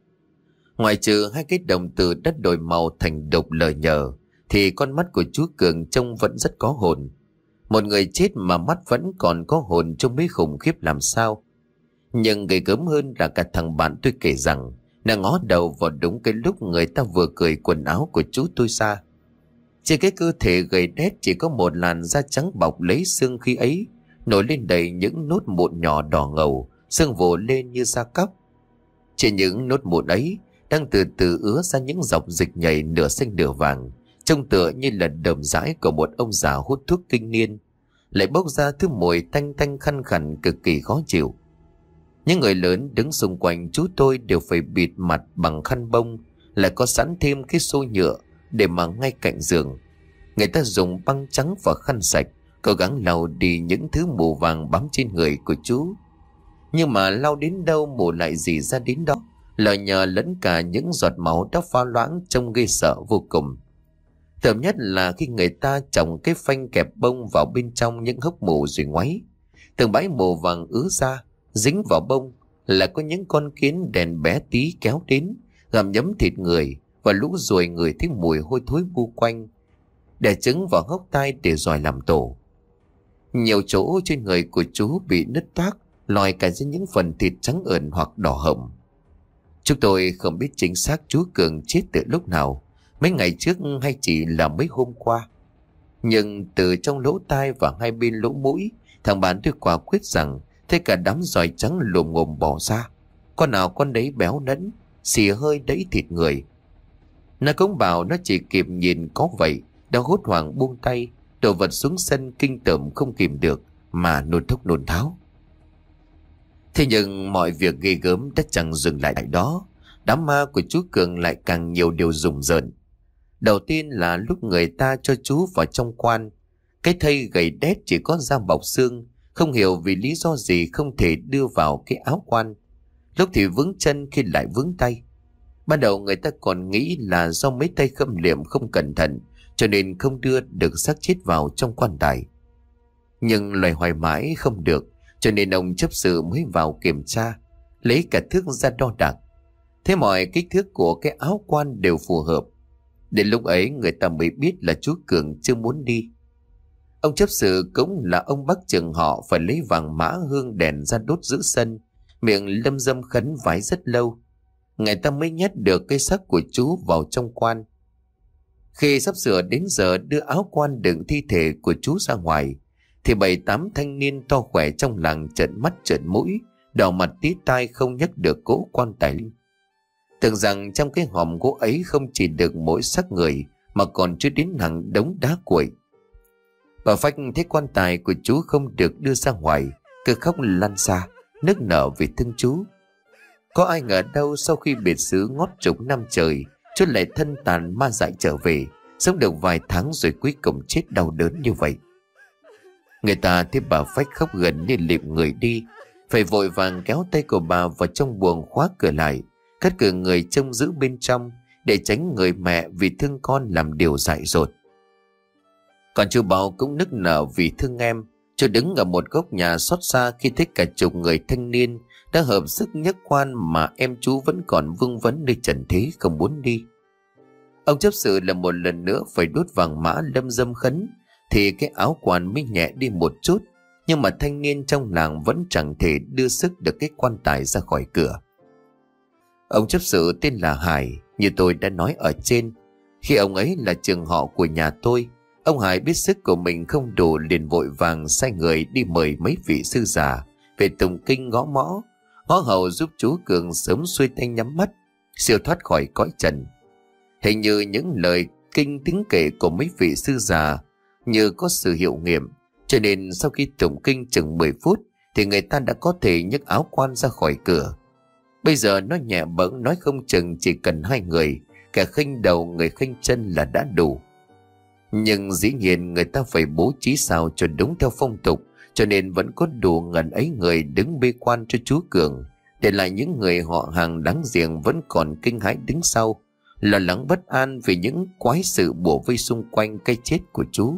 Ngoài trừ hai cái đồng tử đất đổi màu thành đục lờ nhờ, thì con mắt của chú Cường trông vẫn rất có hồn. Một người chết mà mắt vẫn còn có hồn trông mới khủng khiếp làm sao. Nhưng ghê gớm hơn là cả thằng bạn tôi kể rằng nó ngó đầu vào đúng cái lúc người ta vừa cởi quần áo của chú tôi ra. Trên cái cơ thể gầy đét chỉ có một làn da trắng bọc lấy xương khi ấy, nổi lên đầy những nốt mụn nhỏ đỏ ngầu, xương vồ lên như da cóc. Trên những nốt mụn ấy đang từ từ ứa ra những dọc dịch nhầy nửa xanh nửa vàng, trông tựa như là đờm dãi của một ông già hút thuốc kinh niên, lại bốc ra thứ mùi tanh tanh khăn khằn cực kỳ khó chịu. Những người lớn đứng xung quanh chú tôi đều phải bịt mặt bằng khăn bông, lại có sẵn thêm cái xô nhựa để mà ngay cạnh giường. Người ta dùng băng trắng và khăn sạch cố gắng lau đi những thứ mù vàng bám trên người của chú. Nhưng mà lau đến đâu mù lại rỉ ra đến đó, lờ nhờ lẫn cả những giọt máu đã pha loãng trông ghê sợ vô cùng. Thơm nhất là khi người ta trồng cái phanh kẹp bông vào bên trong những hốc mù rồi ngoáy, từng bãi mù vàng ứa ra, dính vào bông là có những con kiến đèn bé tí kéo đến, gặm nhấm thịt người, và lũ ruồi người thấy mùi hôi thối bu quanh, đẻ trứng vào hốc tai để dòi làm tổ. Nhiều chỗ trên người của chú bị nứt toác, lòi cả ra những phần thịt trắng ợn hoặc đỏ hồng. Chúng tôi không biết chính xác chú Cường chết từ lúc nào, mấy ngày trước hay chỉ là mấy hôm qua. Nhưng từ trong lỗ tai và hai bên lỗ mũi, thằng bạn tôi quả quyết rằng thấy cả đám giòi trắng lồm ngồm bỏ ra. Con nào con đấy béo nẫn, xì hơi đẫy thịt người. Nó cũng bảo nó chỉ kịp nhìn có vậy, đã hốt hoảng buông tay, đổ vật xuống sân kinh tởm không kìm được mà nôn thốc nôn tháo. Thế nhưng mọi việc ghê gớm đã chẳng dừng lại tại đó. Đám ma của chú Cường lại càng nhiều điều rùng rợn. Đầu tiên là lúc người ta cho chú vào trong quan, cái thây gầy đét chỉ có da bọc xương, không hiểu vì lý do gì không thể đưa vào cái áo quan. Lúc thì vướng chân, khi lại vướng tay. Ban đầu người ta còn nghĩ là do mấy tay khâm liệm không cẩn thận, cho nên không đưa được xác chết vào trong quan tài. Nhưng loay hoay mãi không được, cho nên ông chấp sự mới vào kiểm tra, lấy cả thước ra đo đạc. Thế mọi kích thước của cái áo quan đều phù hợp. Đến lúc ấy người ta mới biết là chú Cường chưa muốn đi. Ông chấp sự cũng là ông bác trường họ, phải lấy vàng mã hương đèn ra đốt giữ sân, miệng lâm dâm khấn vái rất lâu, người ta mới nhét được cái xác của chú vào trong quan. Khi sắp sửa đến giờ đưa áo quan đựng thi thể của chú ra ngoài, thì bảy tám thanh niên to khỏe trong làng trợn mắt trợn mũi, đỏ mặt tí tai không nhấc được cỗ quan tài lên. Tưởng rằng trong cái hòm gỗ ấy không chỉ được mỗi xác người, mà còn chứa đến hàng đống đá cuội. Bà Phách thấy quan tài của chú không được đưa ra ngoài, cứ khóc lăn xa, nức nở vì thương chú. Có ai ngờ đâu sau khi biệt xứ ngót chục năm trời, chú lại thân tàn ma dại trở về, sống được vài tháng rồi cuối cùng chết đau đớn như vậy. Người ta thấy bà Phách khóc gần như lịm người đi, phải vội vàng kéo tay của bà vào trong buồng khóa cửa lại, cất cửa người trông giữ bên trong, để tránh người mẹ vì thương con làm điều dại dột. Còn chú Bảo cũng nức nở vì thương em. Chú đứng ở một góc nhà xót xa khi thấy cả chục người thanh niên đã hợp sức nhấc quan mà em chú vẫn còn vương vấn nơi trần thế không muốn đi. Ông chấp sự là một lần nữa phải đốt vàng mã lâm dâm khấn, thì cái áo quan mới nhẹ đi một chút, nhưng mà thanh niên trong làng vẫn chẳng thể đưa sức được cái quan tài ra khỏi cửa. Ông chấp sự tên là Hải, như tôi đã nói ở trên. Khi ông ấy là trường họ của nhà tôi, ông Hải biết sức của mình không đủ, liền vội vàng sai người đi mời mấy vị sư già về tụng kinh gõ mõ, ngõ hầu giúp chú Cường sớm xuôi tay nhắm mắt, siêu thoát khỏi cõi trần. Hình như những lời kinh tiếng kể của mấy vị sư già như có sự hiệu nghiệm, cho nên sau khi tụng kinh chừng mười phút thì người ta đã có thể nhấc áo quan ra khỏi cửa. Bây giờ nó nhẹ bẫng, nói không chừng chỉ cần hai người, kẻ khênh đầu người khênh chân là đã đủ. Nhưng dĩ nhiên người ta phải bố trí sao cho đúng theo phong tục, cho nên vẫn có đủ ngần ấy người đứng bê quan cho chú Cường, để lại những người họ hàng đáng giềng vẫn còn kinh hãi đứng sau, lo lắng bất an vì những quái sự bủa vây xung quanh cái chết của chú.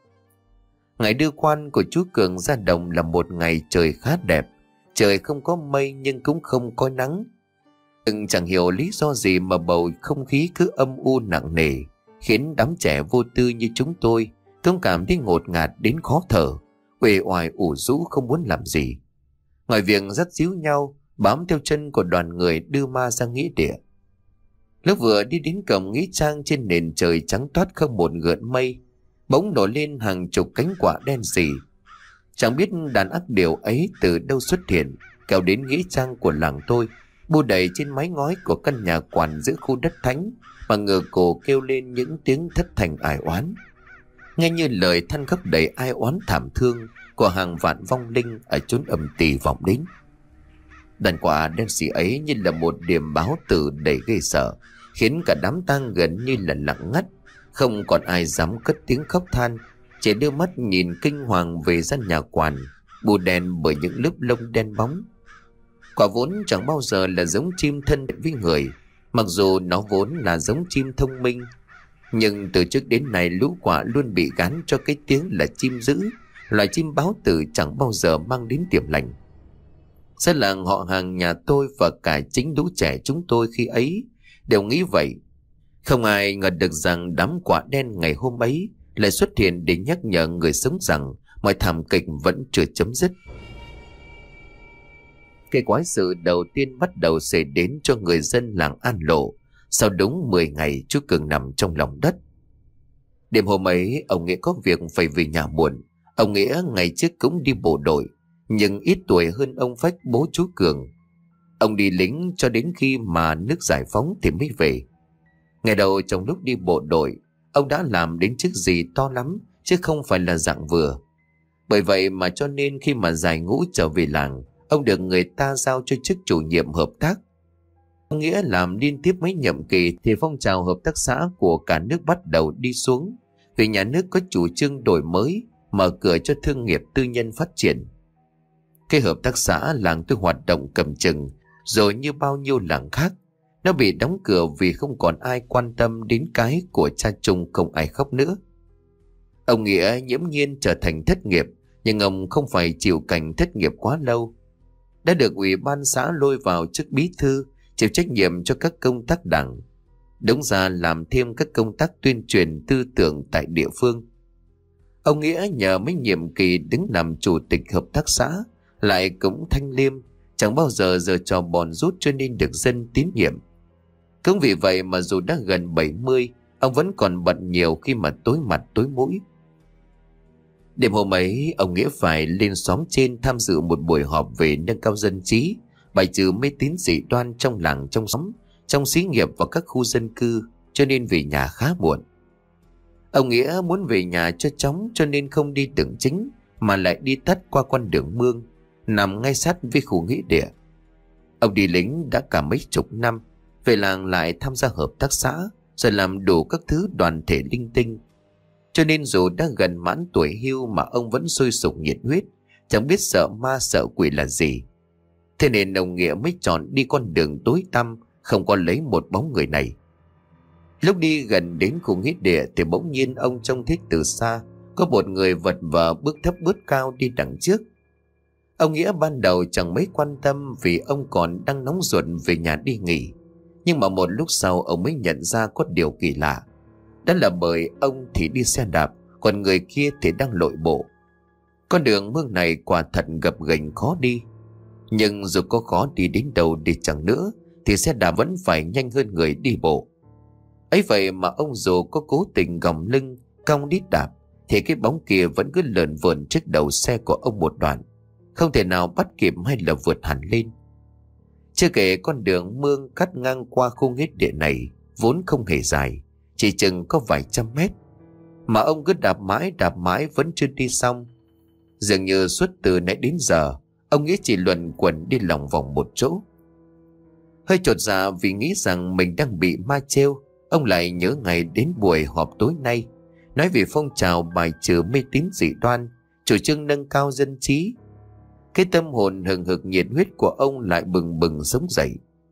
Ngày đưa quan của chú Cường ra đồng là một ngày trời khá đẹp, trời không có mây nhưng cũng không có nắng. Nhưng chẳng hiểu lý do gì mà bầu không khí cứ âm u nặng nề, khiến đám trẻ vô tư như chúng tôi cũng cảm thấy ngột ngạt đến khó thở, uể oải ủ rũ không muốn làm gì, ngoài việc dắt díu nhau bám theo chân của đoàn người đưa ma ra nghĩa địa. Lúc vừa đi đến cổng nghĩa trang, trên nền trời trắng toát không một gợn mây, bỗng nổi lên hàng chục cánh quạ đen sì. Chẳng biết đàn ác điều ấy từ đâu xuất hiện, kéo đến nghĩa trang của làng tôi, bu đầy trên mái ngói của căn nhà quản giữa khu đất thánh, mà ngửa cổ kêu lên những tiếng thất thành ai oán, nghe như lời than khóc đầy ai oán thảm thương của hàng vạn vong linh ở chốn âm tì vọng đến. Đàn quạ đen sì ấy như là một điểm báo tử đầy ghê sợ, khiến cả đám tang gần như là lặng ngắt, Không còn ai dám cất tiếng khóc than, chỉ đưa mắt nhìn kinh hoàng về gian nhà quản bù đèn bởi những lớp lông đen bóng. Quả vốn chẳng bao giờ là giống chim thân thiện với người, mặc dù nó vốn là giống chim thông minh, nhưng từ trước đến nay lũ quả luôn bị gán cho cái tiếng là chim dữ, loài chim báo tử chẳng bao giờ mang đến điểm lành. Xã làng họ hàng nhà tôi và cả chính lũ trẻ chúng tôi khi ấy đều nghĩ vậy. Không ai ngờ được rằng đám quả đen ngày hôm ấy lại xuất hiện để nhắc nhở người sống rằng mọi thảm kịch vẫn chưa chấm dứt. Cái quái sự đầu tiên bắt đầu xảy đến cho người dân làng An Lộ sau đúng mười ngày chú Cường nằm trong lòng đất. Đêm hôm ấy, ông Nghĩa có việc phải về nhà muộn. Ông Nghĩa ngày trước cũng đi bộ đội, nhưng ít tuổi hơn ông Phách bố chú Cường. Ông đi lính cho đến khi mà nước giải phóng thì mới về. Ngày đầu trong lúc đi bộ đội, ông đã làm đến chức gì to lắm, chứ không phải là dạng vừa. Bởi vậy mà cho nên khi mà giải ngũ trở về làng, ông được người ta giao cho chức chủ nhiệm hợp tác. Ông Nghĩa làm liên tiếp mấy nhiệm kỳ thì phong trào hợp tác xã của cả nước bắt đầu đi xuống, vì nhà nước có chủ trương đổi mới, mở cửa cho thương nghiệp tư nhân phát triển. Cái hợp tác xã làng tôi hoạt động cầm chừng, rồi như bao nhiêu làng khác, nó bị đóng cửa vì không còn ai quan tâm đến cái của cha chung, không ai khóc nữa. Ông Nghĩa nghiễm nhiên trở thành thất nghiệp, nhưng ông không phải chịu cảnh thất nghiệp quá lâu. Đã được ủy ban xã lôi vào chức bí thư, chịu trách nhiệm cho các công tác đảng, đúng ra làm thêm các công tác tuyên truyền tư tưởng tại địa phương. Ông Nghĩa nhờ mấy nhiệm kỳ đứng làm chủ tịch hợp tác xã, lại cũng thanh liêm, chẳng bao giờ giờ trò bòn rút, cho nên được dân tín nhiệm. Cũng vì vậy mà dù đã gần bảy mươi, ông vẫn còn bận nhiều khi mà tối mặt tối mũi. Đêm hôm ấy, ông Nghĩa phải lên xóm trên tham dự một buổi họp về nâng cao dân trí, bài trừ mê tín dị đoan trong làng, trong xóm, trong xí nghiệp và các khu dân cư, cho nên về nhà khá muộn. Ông Nghĩa muốn về nhà cho chóng, cho nên không đi đường chính mà lại đi tắt qua con đường mương nằm ngay sát với khu nghĩa địa. Ông đi lính đã cả mấy chục năm, về làng lại tham gia hợp tác xã, rồi làm đủ các thứ đoàn thể linh tinh, cho nên dù đã gần mãn tuổi hưu mà ông vẫn sôi sục nhiệt huyết, chẳng biết sợ ma sợ quỷ là gì. Thế nên ông Nghĩa mới chọn đi con đường tối tăm, không có lấy một bóng người này. Lúc đi gần đến khu nghĩa địa thì bỗng nhiên ông trông thấy từ xa có một người vật vờ bước thấp bước cao đi đằng trước. Ông Nghĩa ban đầu chẳng mấy quan tâm vì ông còn đang nóng ruột về nhà đi nghỉ. Nhưng mà một lúc sau ông mới nhận ra có điều kỳ lạ. Đó là bởi ông thì đi xe đạp, còn người kia thì đang lội bộ. Con đường mương này quả thật gập ghềnh khó đi. Nhưng dù có khó đi đến đâu đi chẳng nữa thì xe đạp vẫn phải nhanh hơn người đi bộ. Ấy vậy mà ông dù có cố tình gồng lưng cong đít đạp thì cái bóng kia vẫn cứ lờn vờn trước đầu xe của ông một đoạn, không thể nào bắt kịp hay là vượt hẳn lên. Chưa kể con đường mương cắt ngang qua khu nghĩa địa này vốn không hề dài, chỉ chừng có vài trăm mét, mà ông cứ đạp mãi đạp mãi vẫn chưa đi xong. Dường như suốt từ nãy đến giờ ông Nghĩa chỉ luẩn quẩn đi lòng vòng một chỗ. Hơi chột dạ vì nghĩ rằng mình đang bị ma trêu, ông lại nhớ ngày đến buổi họp tối nay, nói về phong trào bài trừ mê tín dị đoan, chủ trương nâng cao dân trí. Cái tâm hồn hừng hực nhiệt huyết của ông lại bừng bừng sống dậy.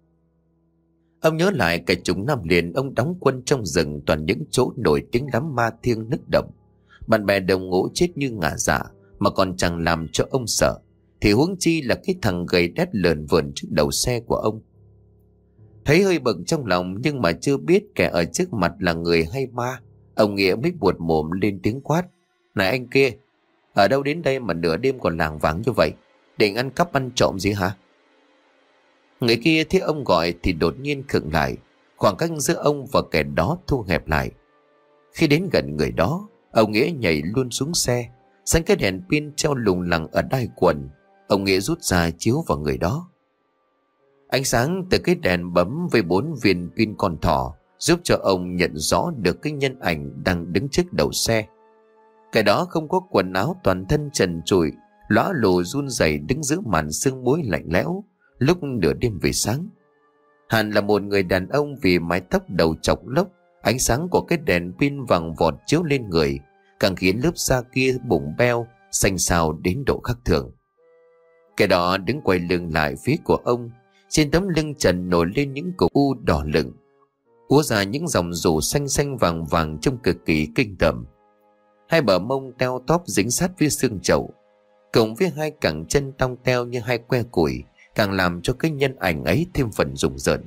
Ông nhớ lại cả chục năm liền ông đóng quân trong rừng toàn những chỗ nổi tiếng lắm ma thiêng nức động. Bạn bè đồng ngũ chết như ngả dạ mà còn chẳng làm cho ông sợ, thì huống chi là cái thằng gầy đét lờn vờn trước đầu xe của ông. Thấy hơi bực trong lòng nhưng mà chưa biết kẻ ở trước mặt là người hay ma, ông Nghĩa mới buột mồm lên tiếng quát: "Này anh kia, ở đâu đến đây mà nửa đêm còn lảng vảng như vậy? Định ăn cắp ăn trộm gì hả?" Người kia thấy ông gọi thì đột nhiên khựng lại, khoảng cách giữa ông và kẻ đó thu hẹp lại. Khi đến gần người đó, ông Nghĩa nhảy luôn xuống xe, xanh cái đèn pin treo lủng lẳng ở đai quần. Ông Nghĩa rút ra chiếu vào người đó. Ánh sáng từ cái đèn bấm với bốn viên pin con thỏ giúp cho ông nhận rõ được cái nhân ảnh đang đứng trước đầu xe. Cái đó không có quần áo, toàn thân trần trụi, lóa lồ run rẩy đứng giữa màn sương muối lạnh lẽo lúc nửa đêm về sáng. Hẳn là một người đàn ông vì mái tóc đầu chọc lốc, Ánh sáng của cái đèn pin vàng vọt chiếu lên người, càng khiến lớp da kia bụng beo, xanh xao đến độ khác thường. Kẻ đó đứng quay lưng lại phía của ông. Trên tấm lưng trần nổi lên những cục u đỏ lựng, úa ra những dòng rủ xanh xanh vàng vàng trông cực kỳ kinh tởm. Hai bờ mông teo tóp dính sát với xương chậu, cộng với hai cẳng chân tong teo như hai que củi, càng làm cho cái nhân ảnh ấy thêm phần rùng rợn.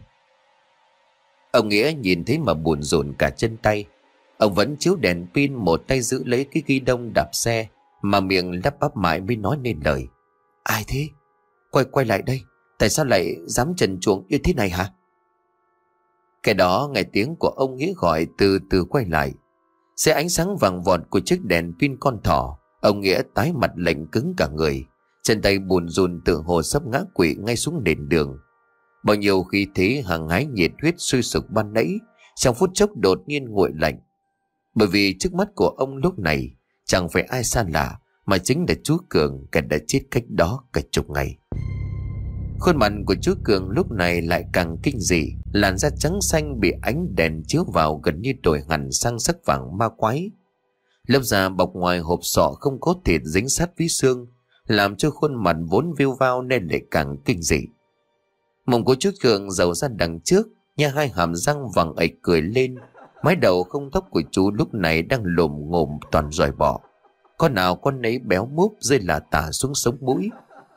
Ông Nghĩa nhìn thấy mà buồn rộn cả chân tay. Ông vẫn chiếu đèn pin, một tay giữ lấy cái ghi đông đạp xe, mà miệng lắp bắp mãi mới nói nên lời. Ai thế? Quay quay lại đây. Tại sao lại dám trần truồng như thế này hả? Cái đó nghe tiếng của ông Nghĩa gọi từ từ quay lại. Xe ánh sáng vàng vọt của chiếc đèn pin con thỏ, ông Nghĩa tái mặt lạnh cứng cả người, chân tay buồn rùn tựa hồ sắp ngã quỵ ngay xuống nền đường. Bao nhiêu khí thế hăng hái nhiệt huyết sôi sục ban nãy trong phút chốc đột nhiên nguội lạnh, bởi vì trước mắt của ông lúc này chẳng phải ai xa lạ mà chính là chú Cường, kẻ đã chết cách đó cả chục ngày. Khuôn mặt của chú Cường lúc này lại càng kinh dị, làn da trắng xanh bị ánh đèn chiếu vào gần như đổi hẳn sang sắc vàng ma quái. Lớp da bọc ngoài hộp sọ không có thịt dính sát với xương, làm cho khuôn mặt vốn viu vao nên lại càng kinh dị. Mồm của chú Cường giàu ra đằng trước, như hai hàm răng vàng ạch cười lên. Mái đầu không tóc của chú lúc này đang lồm ngồm toàn roi bọ, con nào con nấy béo múp rơi lả tả xuống sống mũi.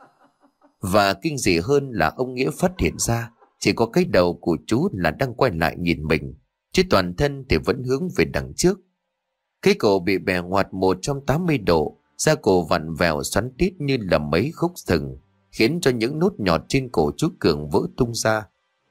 Và kinh dị hơn là ông Nghĩa phát hiện ra chỉ có cái đầu của chú là đang quay lại nhìn mình, chứ toàn thân thì vẫn hướng về đằng trước. Cái cổ bị bè ngoặt một trăm tám mươi độ, da cổ vặn vẹo xoắn tít như là mấy khúc thừng, khiến cho những nốt nhọt trên cổ chú Cường vỡ tung ra.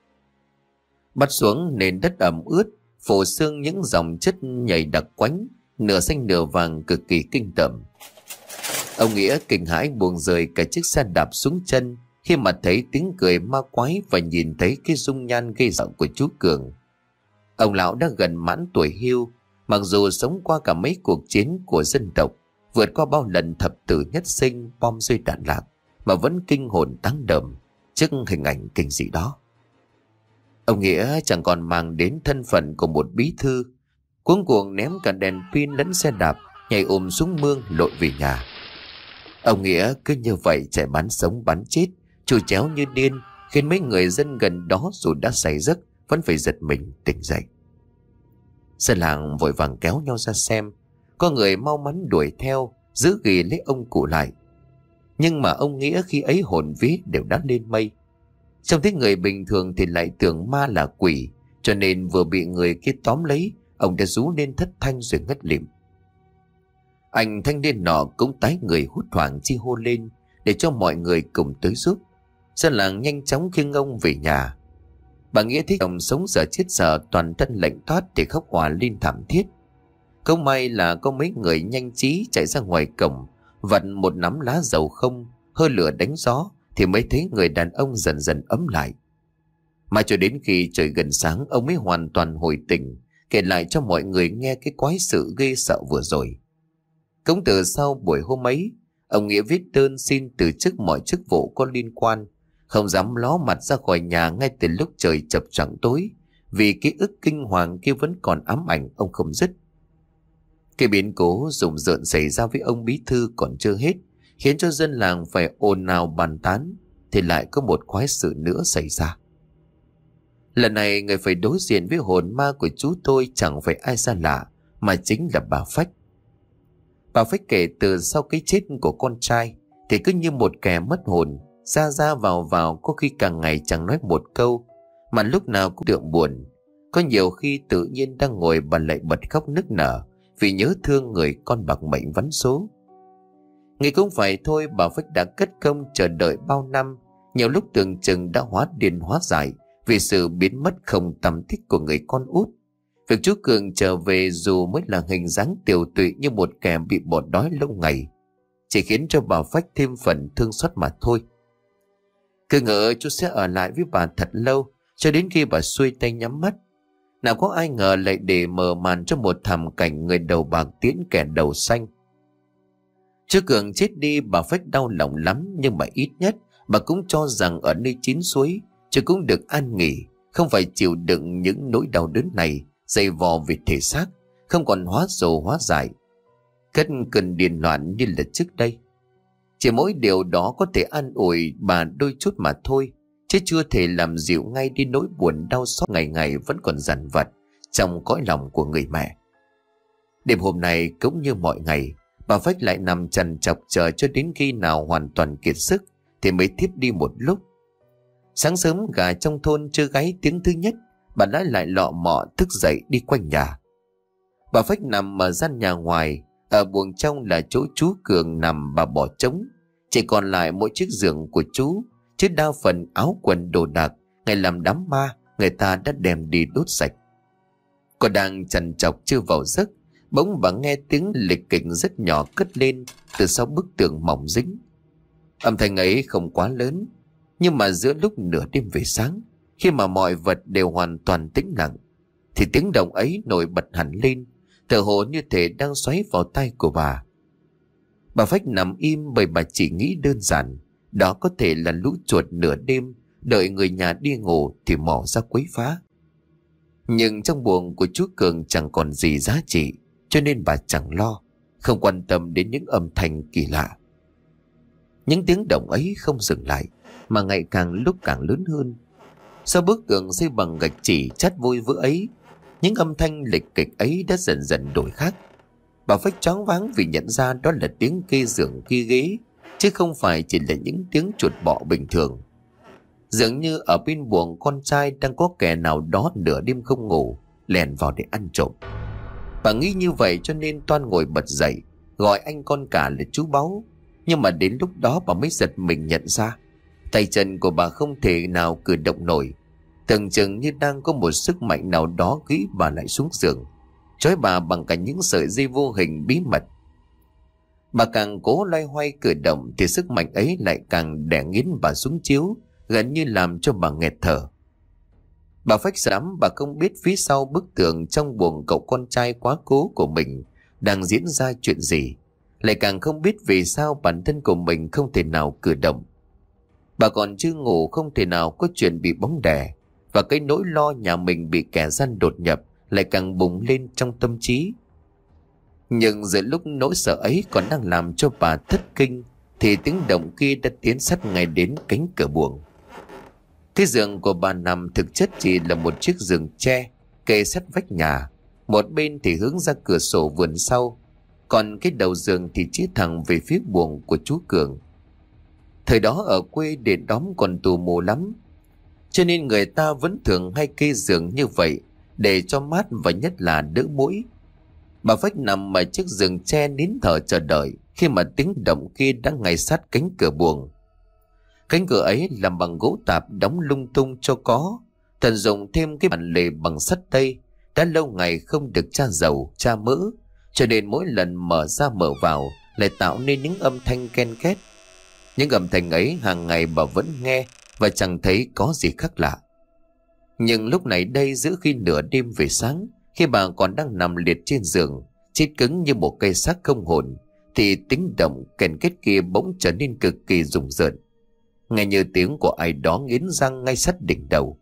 Bắt xuống nền đất ẩm ướt, phổ xương những dòng chất nhầy đặc quánh, nửa xanh nửa vàng cực kỳ kinh tởm. Ông Nghĩa kinh hãi buông rời cả chiếc xe đạp xuống chân khi mà thấy tiếng cười ma quái và nhìn thấy cái dung nhan ghê sợ của chú Cường. Ông lão đã gần mãn tuổi hưu, mặc dù sống qua cả mấy cuộc chiến của dân tộc, vượt qua bao lần thập tử nhất sinh, bom rơi đạn lạc, mà vẫn kinh hồn táng đờm trước hình ảnh kinh dị đó. Ông Nghĩa chẳng còn mang đến thân phận của một bí thư, cuống cuồng ném cả đèn pin lẫn xe đạp, nhảy ùm xuống mương lội về nhà. Ông Nghĩa cứ như vậy chạy bắn sống bắn chết, trù chéo như điên, khiến mấy người dân gần đó dù đã say giấc vẫn phải giật mình tỉnh dậy. Dân làng vội vàng kéo nhau ra xem, có người mau mắn đuổi theo giữ ghì lấy ông cụ lại. Nhưng mà ông Nghĩa khi ấy hồn vía đều đã lên mây. Trông thấy người bình thường thì lại tưởng ma là quỷ, cho nên vừa bị người kia tóm lấy, ông đã rú lên thất thanh rồi ngất lịm. Anh thanh niên nọ cũng tái người hốt hoảng chi hô lên để cho mọi người cùng tới giúp. Dân làng nhanh chóng khiêng ông về nhà. Bà Nghĩa thấy ông sống giờ chết giờ, toàn thân lạnh toát để khóc òa lên thảm thiết. Không may là có mấy người nhanh trí chạy ra ngoài cổng, vặn một nắm lá dầu không, hơi lửa đánh gió thì mới thấy người đàn ông dần dần ấm lại. Mà cho đến khi trời gần sáng, ông mới hoàn toàn hồi tỉnh, kể lại cho mọi người nghe cái quái sự ghê sợ vừa rồi. Cũng từ sau buổi hôm ấy, ông Nghĩa viết đơn xin từ chức mọi chức vụ có liên quan, không dám ló mặt ra khỏi nhà ngay từ lúc trời chập choạng tối, vì ký ức kinh hoàng kia vẫn còn ám ảnh ông không dứt. Cái biến cố rùng rợn xảy ra với ông bí thư còn chưa hết, khiến cho dân làng phải ồn ào bàn tán, thì lại có một quái sự nữa xảy ra. Lần này người phải đối diện với hồn ma của chú tôi chẳng phải ai xa lạ, mà chính là bà Phách. Bà Phách kể từ sau cái chết của con trai thì cứ như một kẻ mất hồn, ra ra vào vào, có khi càng ngày chẳng nói một câu, mà lúc nào cũng đượm buồn. Có nhiều khi tự nhiên đang ngồi bà lại bật khóc nức nở vì nhớ thương người con bạc mệnh vắn số. Nghĩ cũng phải thôi, bà Phách đã cất công chờ đợi bao năm, nhiều lúc tưởng chừng đã hóa điên hóa dại vì sự biến mất không tăm tích của người con út. Việc chú Cường trở về dù mới là hình dáng tiều tụy như một kẻ bị bỏ đói lâu ngày, chỉ khiến cho bà Phách thêm phần thương xót mà thôi. Cứ ngỡ chú sẽ ở lại với bà thật lâu, cho đến khi bà xuôi tay nhắm mắt. Nào có ai ngờ lại để mở màn cho một thảm cảnh người đầu bạc tiễn kẻ đầu xanh. Chú Cường chết đi, bà Phách đau lòng lắm, nhưng mà ít nhất bà cũng cho rằng ở nơi chín suối chú cũng được an nghỉ, không phải chịu đựng những nỗi đau đớn này dày vò về thể xác, không còn hóa rồ hóa dại, cất cơn điên loạn như là trước đây. Chỉ mỗi điều đó có thể an ủi bà đôi chút mà thôi, chứ chưa thể làm dịu ngay đi nỗi buồn đau xót ngày ngày vẫn còn dằn vặt trong cõi lòng của người mẹ. Đêm hôm nay cũng như mọi ngày, bà Phách lại nằm trằn trọc chờ cho đến khi nào hoàn toàn kiệt sức thì mới thiếp đi một lúc. Sáng sớm gà trong thôn chưa gáy tiếng thứ nhất, bà đã lại lọ mọ thức dậy đi quanh nhà. Bà Phách nằm ở gian nhà ngoài, ở buồng trong là chỗ chú Cường nằm bà bỏ trống, chỉ còn lại mỗi chiếc giường của chú, chứ đa phần áo quần đồ đạc ngày làm đám ma người ta đã đem đi đốt sạch. Cô đang trằn trọc chưa vào giấc, bỗng bà nghe tiếng lịch kịch rất nhỏ cất lên từ sau bức tường mỏng dính. Âm thanh ấy không quá lớn, nhưng mà giữa lúc nửa đêm về sáng, khi mà mọi vật đều hoàn toàn tĩnh lặng, thì tiếng động ấy nổi bật hẳn lên, tựa hồ như thể đang xoáy vào tai của bà. Bà Phách nằm im bởi bà chỉ nghĩ đơn giản, đó có thể là lũ chuột nửa đêm đợi người nhà đi ngủ thì mò ra quấy phá. Nhưng trong buồng của chú Cường chẳng còn gì giá trị, cho nên bà chẳng lo, không quan tâm đến những âm thanh kỳ lạ. Những tiếng động ấy không dừng lại, mà ngày càng lúc càng lớn hơn. Sau bức tường xây bằng gạch chỉ chát vôi vữa ấy, những âm thanh lịch kịch ấy đã dần dần đổi khác. Bà Phách choáng váng vì nhận ra đó là tiếng kê giường kê ghế, chứ không phải chỉ là những tiếng chuột bọ bình thường. Dường như ở bên buồng con trai đang có kẻ nào đó nửa đêm không ngủ lèn vào để ăn trộm. Bà nghĩ như vậy cho nên toan ngồi bật dậy gọi anh con cả là chú Báu. Nhưng mà đến lúc đó bà mới giật mình nhận ra tay chân của bà không thể nào cử động nổi, tưởng chừng như đang có một sức mạnh nào đó ghi bà lại xuống giường, trói bà bằng cả những sợi dây vô hình bí mật. Bà càng cố loay hoay cử động thì sức mạnh ấy lại càng đè nghiến bà xuống chiếu, gần như làm cho bà nghẹt thở. Bà Phách sợ lắm, bà không biết phía sau bức tường trong buồng cậu con trai quá cố của mình đang diễn ra chuyện gì, lại càng không biết vì sao bản thân của mình không thể nào cử động. Bà còn chưa ngủ không thể nào có chuyện bị bóng đè, và cái nỗi lo nhà mình bị kẻ gian đột nhập lại càng bùng lên trong tâm trí. Nhưng giữa lúc nỗi sợ ấy còn đang làm cho bà thất kinh thì tiếng động kia đã tiến sát ngay đến cánh cửa buồng. Cái giường của bà nằm thực chất chỉ là một chiếc giường tre kê sát vách nhà, một bên thì hướng ra cửa sổ vườn sau, còn cái đầu giường thì chỉ thẳng về phía buồng của chú Cường. Thời đó ở quê đền đóm còn tù mù lắm, cho nên người ta vẫn thường hay kê giường như vậy để cho mát và nhất là đỡ muỗi. Bà Phách nằm ở chiếc giường tre nín thở chờ đợi khi mà tiếng động kia đã ngay sát cánh cửa buồng. Cánh cửa ấy làm bằng gỗ tạp đóng lung tung cho có, tận dụng thêm cái bản lề bằng sắt tây đã lâu ngày không được tra dầu tra mỡ, cho nên mỗi lần mở ra mở vào lại tạo nên những âm thanh ken két. Những âm thanh ấy hàng ngày bà vẫn nghe và chẳng thấy có gì khác lạ. Nhưng lúc này đây, giữa khi nửa đêm về sáng, khi bà còn đang nằm liệt trên giường, chết cứng như một cây xác không hồn, thì tiếng động kèn kết kia bỗng trở nên cực kỳ rùng rợn, nghe như tiếng của ai đó nghiến răng ngay sát đỉnh đầu.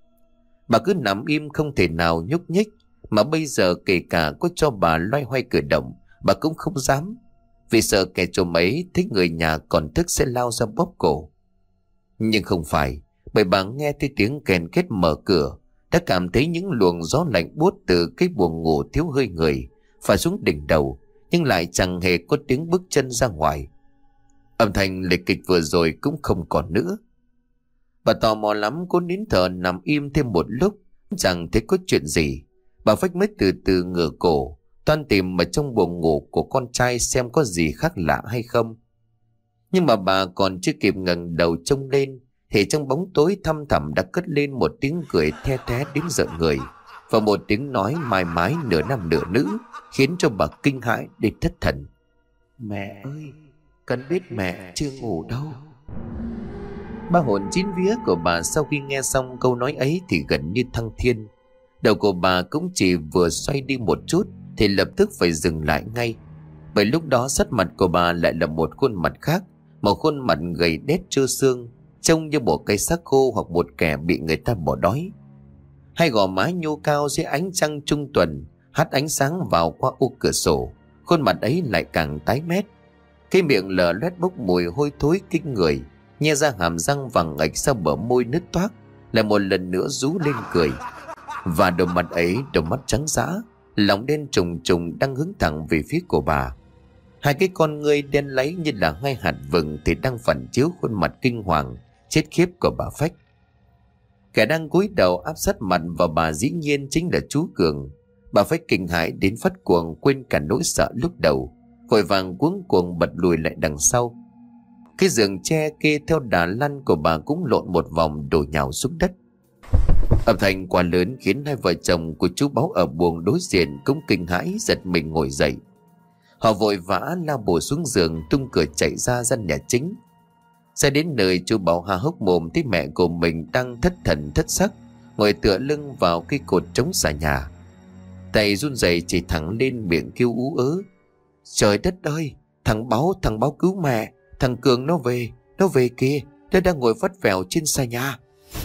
Bà cứ nằm im không thể nào nhúc nhích, mà bây giờ kể cả có cho bà loay hoay cử động, bà cũng không dám, vì sợ kẻ trộm ấy thấy người nhà còn thức sẽ lao ra bóp cổ. Nhưng không phải, bởi bà nghe thấy tiếng kèn kết mở cửa, đã cảm thấy những luồng gió lạnh buốt từ cái buồng ngủ thiếu hơi người phả xuống đỉnh đầu, nhưng lại chẳng hề có tiếng bước chân ra ngoài. Âm thanh lịch kịch vừa rồi cũng không còn nữa. Bà tò mò lắm, cố nín thở nằm im thêm một lúc, chẳng thấy có chuyện gì. Bà Phách mới từ từ ngửa cổ, toan tìm ở trong buồng ngủ của con trai xem có gì khác lạ hay không. Nhưng mà bà còn chưa kịp ngẩng đầu trông lên thì trong bóng tối thăm thẳm đã cất lên một tiếng cười the thé đến rợn người, và một tiếng nói mai mái nửa nam nửa nữ, khiến cho bà kinh hãi đến thất thần. Mẹ ơi, con biết mẹ chưa ngủ đâu. Ba hồn chín vía của bà sau khi nghe xong câu nói ấy thì gần như thăng thiên. Đầu của bà cũng chỉ vừa xoay đi một chút thì lập tức phải dừng lại ngay, bởi lúc đó sát mặt của bà lại là một khuôn mặt khác, một khuôn mặt gầy đét trơ xương, trông như một cây xác khô hoặc một kẻ bị người ta bỏ đói. Hai gò má nhô cao dưới ánh trăng trung tuần hắt ánh sáng vào qua ô cửa sổ. Khuôn mặt ấy lại càng tái mét. Cái miệng lở loét bốc mùi hôi thối kinh người, nhe ra hàm răng vàng ạch sau bờ môi nứt toác, lại một lần nữa rú lên cười. Và đôi mặt ấy, đôi mắt trắng dã, lòng đen trùng trùng đang hướng thẳng về phía của bà. Hai cái con ngươi đen láy như là hai hạt vừng thì đang phản chiếu khuôn mặt kinh hoàng chết khiếp của bà Phách. Kẻ đang cúi đầu áp sát mặt vào bà dĩ nhiên chính là chú Cường. Bà Phách kinh hãi đến phát cuồng, quên cả nỗi sợ lúc đầu, vội vàng cuống cuồng bật lùi lại đằng sau. Cái giường tre kê theo đà lăn của bà cũng lộn một vòng đổ nhào xuống đất. Âm thanh quá lớn khiến hai vợ chồng của chú Báo ở buồng đối diện cũng kinh hãi giật mình ngồi dậy. Họ vội vã lao bổ xuống giường, tung cửa chạy ra gian nhà chính. Ra đến nơi, chú Báo há hốc mồm thấy mẹ của mình đang thất thần thất sắc ngồi tựa lưng vào cái cột trống xà nhà, tay run rẩy chỉ thẳng lên, miệng kêu ú ớ: "Trời đất ơi, thằng Báo, thằng Báo cứu mẹ, thằng Cường nó về, nó về kìa, nó đang ngồi vắt vẻo trên xà nhà."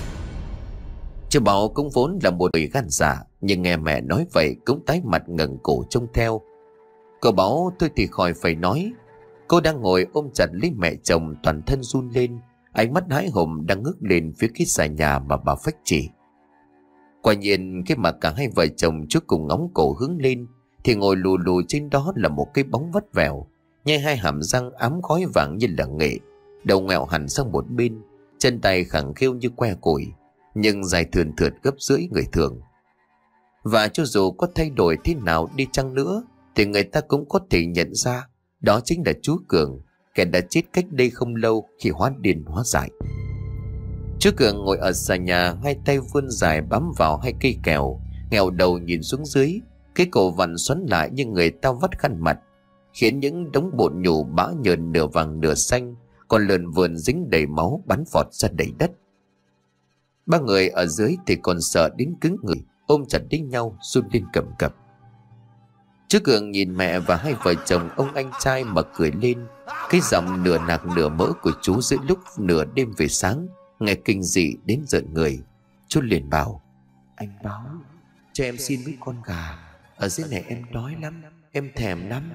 Chú Báo cũng vốn là một người gan dạ, nhưng nghe mẹ nói vậy cũng tái mặt ngẩng cổ trông theo. Cậu Báo thôi thì khỏi phải nói. Cô đang ngồi ôm chặt lấy mẹ chồng, toàn thân run lên, ánh mắt hãi hùng đang ngước lên phía cái xà nhà mà bà Phách chỉ. Quả nhiên khi mà cả hai vợ chồng trước cùng ngóng cổ hướng lên thì ngồi lù lù trên đó là một cái bóng vắt vẻo, nhai hai hàm răng ám khói vàng như là nghệ, đầu ngoẹo hẳn sang một bên, chân tay khẳng khiu như que củi, nhưng dài thườn thượt gấp rưỡi người thường. Và cho dù có thay đổi thế nào đi chăng nữa thì người ta cũng có thể nhận ra đó chính là chú Cường, kẻ đã chết cách đây không lâu khi hóa điên hóa dại. Chú Cường ngồi ở xà nhà, hai tay vươn dài bám vào hai cây kèo, nghèo đầu nhìn xuống dưới, cái cổ vặn xoắn lại như người ta vắt khăn mặt, khiến những đống bột nhù bã nhờn nửa vàng nửa xanh còn lượn vườn dính đầy máu bắn phọt ra đầy đất. Ba người ở dưới thì còn sợ đến cứng người, ôm chặt lấy nhau run lên cầm cập. Chú Cường nhìn mẹ và hai vợ chồng ông anh trai mà cười lên. Cái giọng nửa nạc nửa mỡ của chú giữa lúc nửa đêm về sáng nghe kinh dị đến rợn người. Chú liền bảo: "Anh Báo, cho em xin mấy con gà, ở dưới này em đói lắm, em thèm lắm."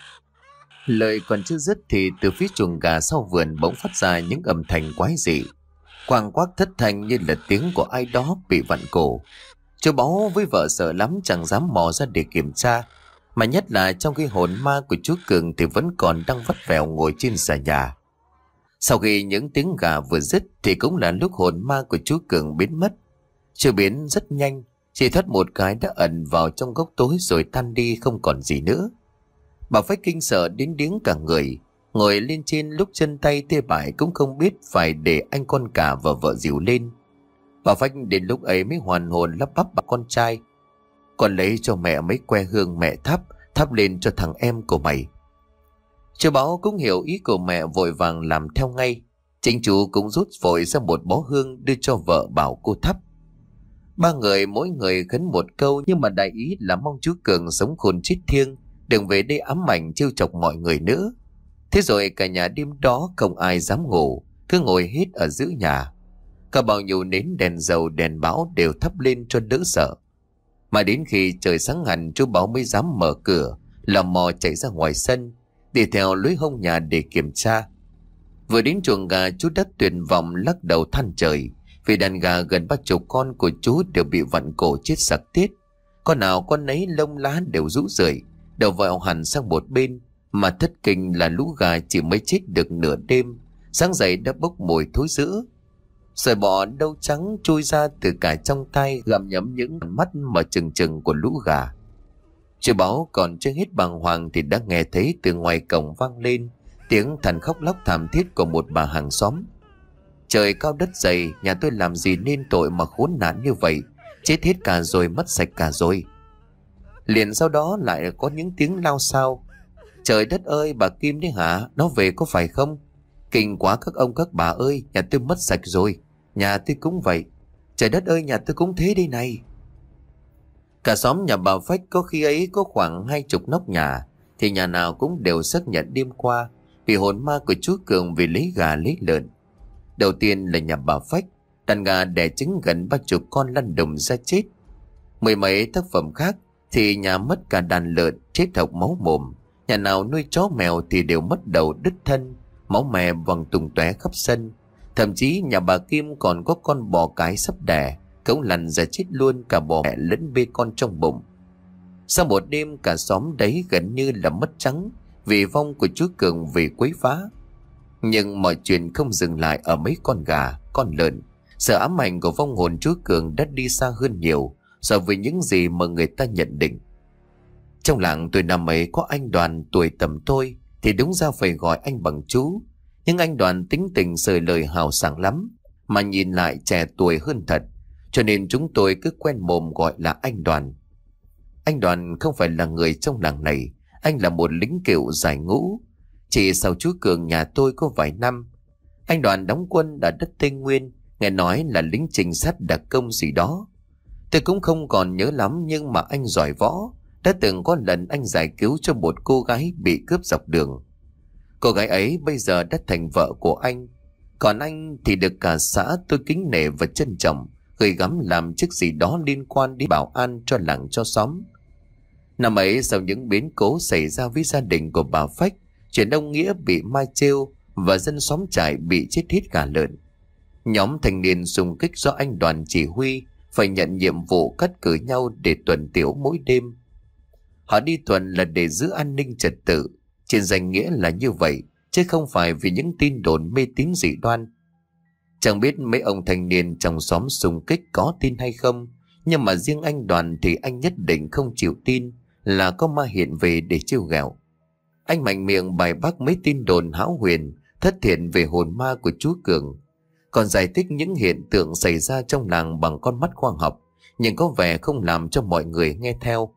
Lời còn chưa dứt thì từ phía chuồng gà sau vườn bỗng phát ra những âm thanh quái dị, quang quác thất thanh như là tiếng của ai đó bị vặn cổ. Chú Báo với vợ sợ lắm chẳng dám mò ra để kiểm tra, mà nhất là trong cái hồn ma của chú Cường thì vẫn còn đang vắt vẻo ngồi trên xà nhà. Sau khi những tiếng gà vừa dứt thì cũng là lúc hồn ma của chú Cường biến mất. Chưa biến rất nhanh, chỉ thoát một cái đã ẩn vào trong góc tối rồi tan đi không còn gì nữa. Bà Phách kinh sợ đến điếng cả người, ngồi lên trên lúc chân tay tê bại cũng không biết phải để anh con cả và vợ dìu lên. Bà Phách đến lúc ấy mới hoàn hồn lắp bắp bảo con trai: "Con lấy cho mẹ mấy que hương mẹ thắp, thắp lên cho thằng em của mày." Chú Báo cũng hiểu ý của mẹ, vội vàng làm theo ngay. Chính chú cũng rút vội ra một bó hương đưa cho vợ bảo cô thắp. Ba người mỗi người khấn một câu, nhưng mà đại ý là mong chú Cường sống khôn chết thiêng, đừng về đây ám ảnh trêu chọc mọi người nữa. Thế rồi cả nhà đêm đó không ai dám ngủ, cứ ngồi hết ở giữa nhà. Cả bao nhiêu nến đèn dầu đèn bão đều thắp lên cho đỡ sợ. Mà đến khi trời sáng hẳn, chú Báo mới dám mở cửa, lò mò chạy ra ngoài sân, đi theo lối hông nhà để kiểm tra. Vừa đến chuồng gà, chú đã tuyệt vọng lắc đầu than trời, vì đàn gà gần ba chục con của chú đều bị vặn cổ chết sặc tiết. Con nào con nấy lông lá đều rũ rượi, đầu vẹo hẳn sang một bên, mà thất kinh là lũ gà chỉ mới chết được nửa đêm, sáng dậy đã bốc mùi thối dữ. Sợi bọ đâu trắng chui ra từ cả trong tay, gặm nhấm những mắt mở trừng trừng của lũ gà. Chú Báo còn chưa hết bàng hoàng thì đã nghe thấy từ ngoài cổng vang lên tiếng thằn khóc lóc thảm thiết của một bà hàng xóm. "Trời cao đất dày, nhà tôi làm gì nên tội mà khốn nạn như vậy, chết hết cả rồi, mất sạch cả rồi." Liền sau đó lại có những tiếng lao xao: "Trời đất ơi, bà Kim đấy hả? Nó về có phải không? Kinh quá các ông các bà ơi, nhà tôi mất sạch rồi. Nhà tôi cũng vậy. Trời đất ơi, nhà tôi cũng thế đây này." Cả xóm nhà bà Phách có khi ấy có khoảng hai chục nóc nhà, thì nhà nào cũng đều xác nhận đêm qua vì hồn ma của chú Cường về lấy gà lấy lợn. Đầu tiên là nhà bà Phách, đàn gà đẻ trứng gần ba chục con lăn đùng ra chết. Mười mấy tác phẩm khác thì nhà mất cả đàn lợn chết học máu mồm, nhà nào nuôi chó mèo thì đều mất đầu đứt thân, máu me văng tung tóe khắp sân. Thậm chí nhà bà Kim còn có con bò cái sắp đẻ cũng lăn ra chết luôn, cả bò mẹ lẫn bê con trong bụng. Sau một đêm cả xóm đấy gần như là mất trắng vì vong của chú Cường vì quấy phá. Nhưng mọi chuyện không dừng lại ở mấy con gà, con lợn. Sự ám ảnh của vong hồn chú Cường đã đi xa hơn nhiều so với những gì mà người ta nhận định. Trong làng tuổi năm ấy có anh Đoàn tuổi tầm tôi thì đúng ra phải gọi anh bằng chú. Nhưng anh Đoàn tính tình sời lời hào sảng lắm, mà nhìn lại trẻ tuổi hơn thật, cho nên chúng tôi cứ quen mồm gọi là anh Đoàn. Anh Đoàn không phải là người trong làng này, anh là một lính cựu giải ngũ. Chỉ sau chú Cường nhà tôi có vài năm. Anh Đoàn đóng quân ở đất Tây Nguyên, nghe nói là lính trinh sát đặc công gì đó. Tôi cũng không còn nhớ lắm, nhưng mà anh giỏi võ. Đã từng có lần anh giải cứu cho một cô gái bị cướp dọc đường. Cô gái ấy bây giờ đã thành vợ của anh. Còn anh thì được cả xã tôi kính nể và trân trọng, gửi gắm làm chức gì đó liên quan đến bảo an cho làng cho xóm. Năm ấy sau những biến cố xảy ra với gia đình của bà Phách, chuyện ông Nghĩa bị mai trêu và dân xóm trại bị chết hết gà lợn, nhóm thanh niên xung kích do anh Đoàn chỉ huy phải nhận nhiệm vụ cắt cử nhau để tuần tiễu mỗi đêm. Họ đi tuần là để giữ an ninh trật tự, trên danh nghĩa là như vậy, chứ không phải vì những tin đồn mê tín dị đoan. Chẳng biết mấy ông thanh niên trong xóm xung kích có tin hay không, nhưng mà riêng anh Đoàn thì anh nhất định không chịu tin là có ma hiện về để trêu ghẹo. Anh mạnh miệng bài bác mấy tin đồn hão huyền, thất thiệt về hồn ma của chú Cường, còn giải thích những hiện tượng xảy ra trong làng bằng con mắt khoa học, nhưng có vẻ không làm cho mọi người nghe theo.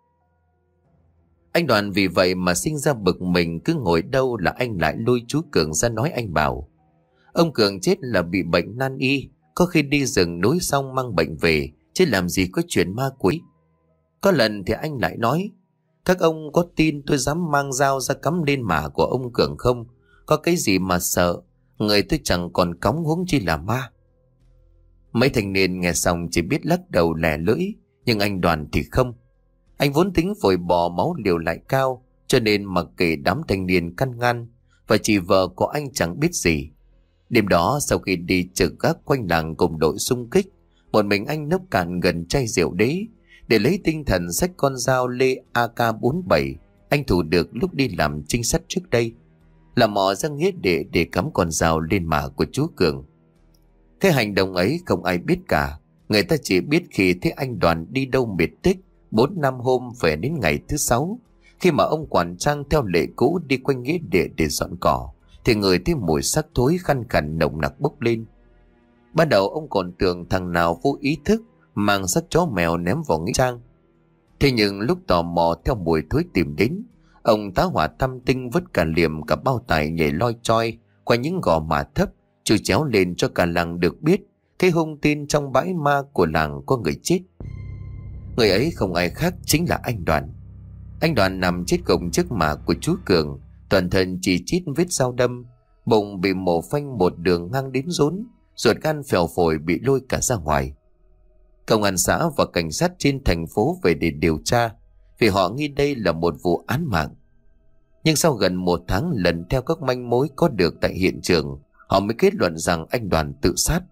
Anh Đoàn vì vậy mà sinh ra bực mình, cứ ngồi đâu là anh lại lôi chú Cường ra nói anh bảo. Ông Cường chết là bị bệnh nan y, có khi đi rừng núi xong mang bệnh về, chứ làm gì có chuyện ma quỷ. Có lần thì anh lại nói, các ông có tin tôi dám mang dao ra cắm lên mả của ông Cường không? Có cái gì mà sợ, người tôi chẳng còn cõng huống chi là ma. Mấy thanh niên nghe xong chỉ biết lắc đầu lẻ lưỡi, nhưng anh Đoàn thì không. Anh vốn tính phổi bò máu liều lại cao, cho nên mặc kệ đám thanh niên căn ngăn, và chị vợ của anh chẳng biết gì. Đêm đó sau khi đi trực gác quanh làng cùng đội xung kích, một mình anh nốc cạn gần chai rượu đế để lấy tinh thần xách con dao lê a ca bốn bảy anh thủ được lúc đi làm trinh sát trước đây, làm mò ra nghĩa địa để cắm con dao lên mả của chú Cường. Thế hành động ấy không ai biết cả, người ta chỉ biết khi thấy anh Đoàn đi đâu mệt tích bốn năm hôm về đến ngày thứ sáu, khi mà ông quản trang theo lệ cũ đi quanh nghĩa địa để dọn cỏ, thì người thấy mùi xác thối khăn khẳn nồng nặc bốc lên. Ban đầu ông còn tưởng thằng nào vô ý thức mang xác chó mèo ném vào nghĩa trang. Thế nhưng lúc tò mò theo mùi thối tìm đến, ông tá hỏa tam tinh vứt cả liềm cả bao tải nhảy loi choi qua những gò mả thấp, chui chéo lên cho cả làng được biết cái hung tin trong bãi ma của làng có người chết. Người ấy không ai khác chính là anh Đoàn. Anh Đoàn nằm chết gồng trước mả của chú Cường, toàn thân chỉ chít vết dao đâm, bụng bị mổ phanh một đường ngang đến rốn, ruột gan phèo phổi bị lôi cả ra ngoài. Công an xã và cảnh sát trên thành phố về để điều tra, vì họ nghi đây là một vụ án mạng. Nhưng sau gần một tháng lần theo các manh mối có được tại hiện trường, họ mới kết luận rằng anh Đoàn tự sát.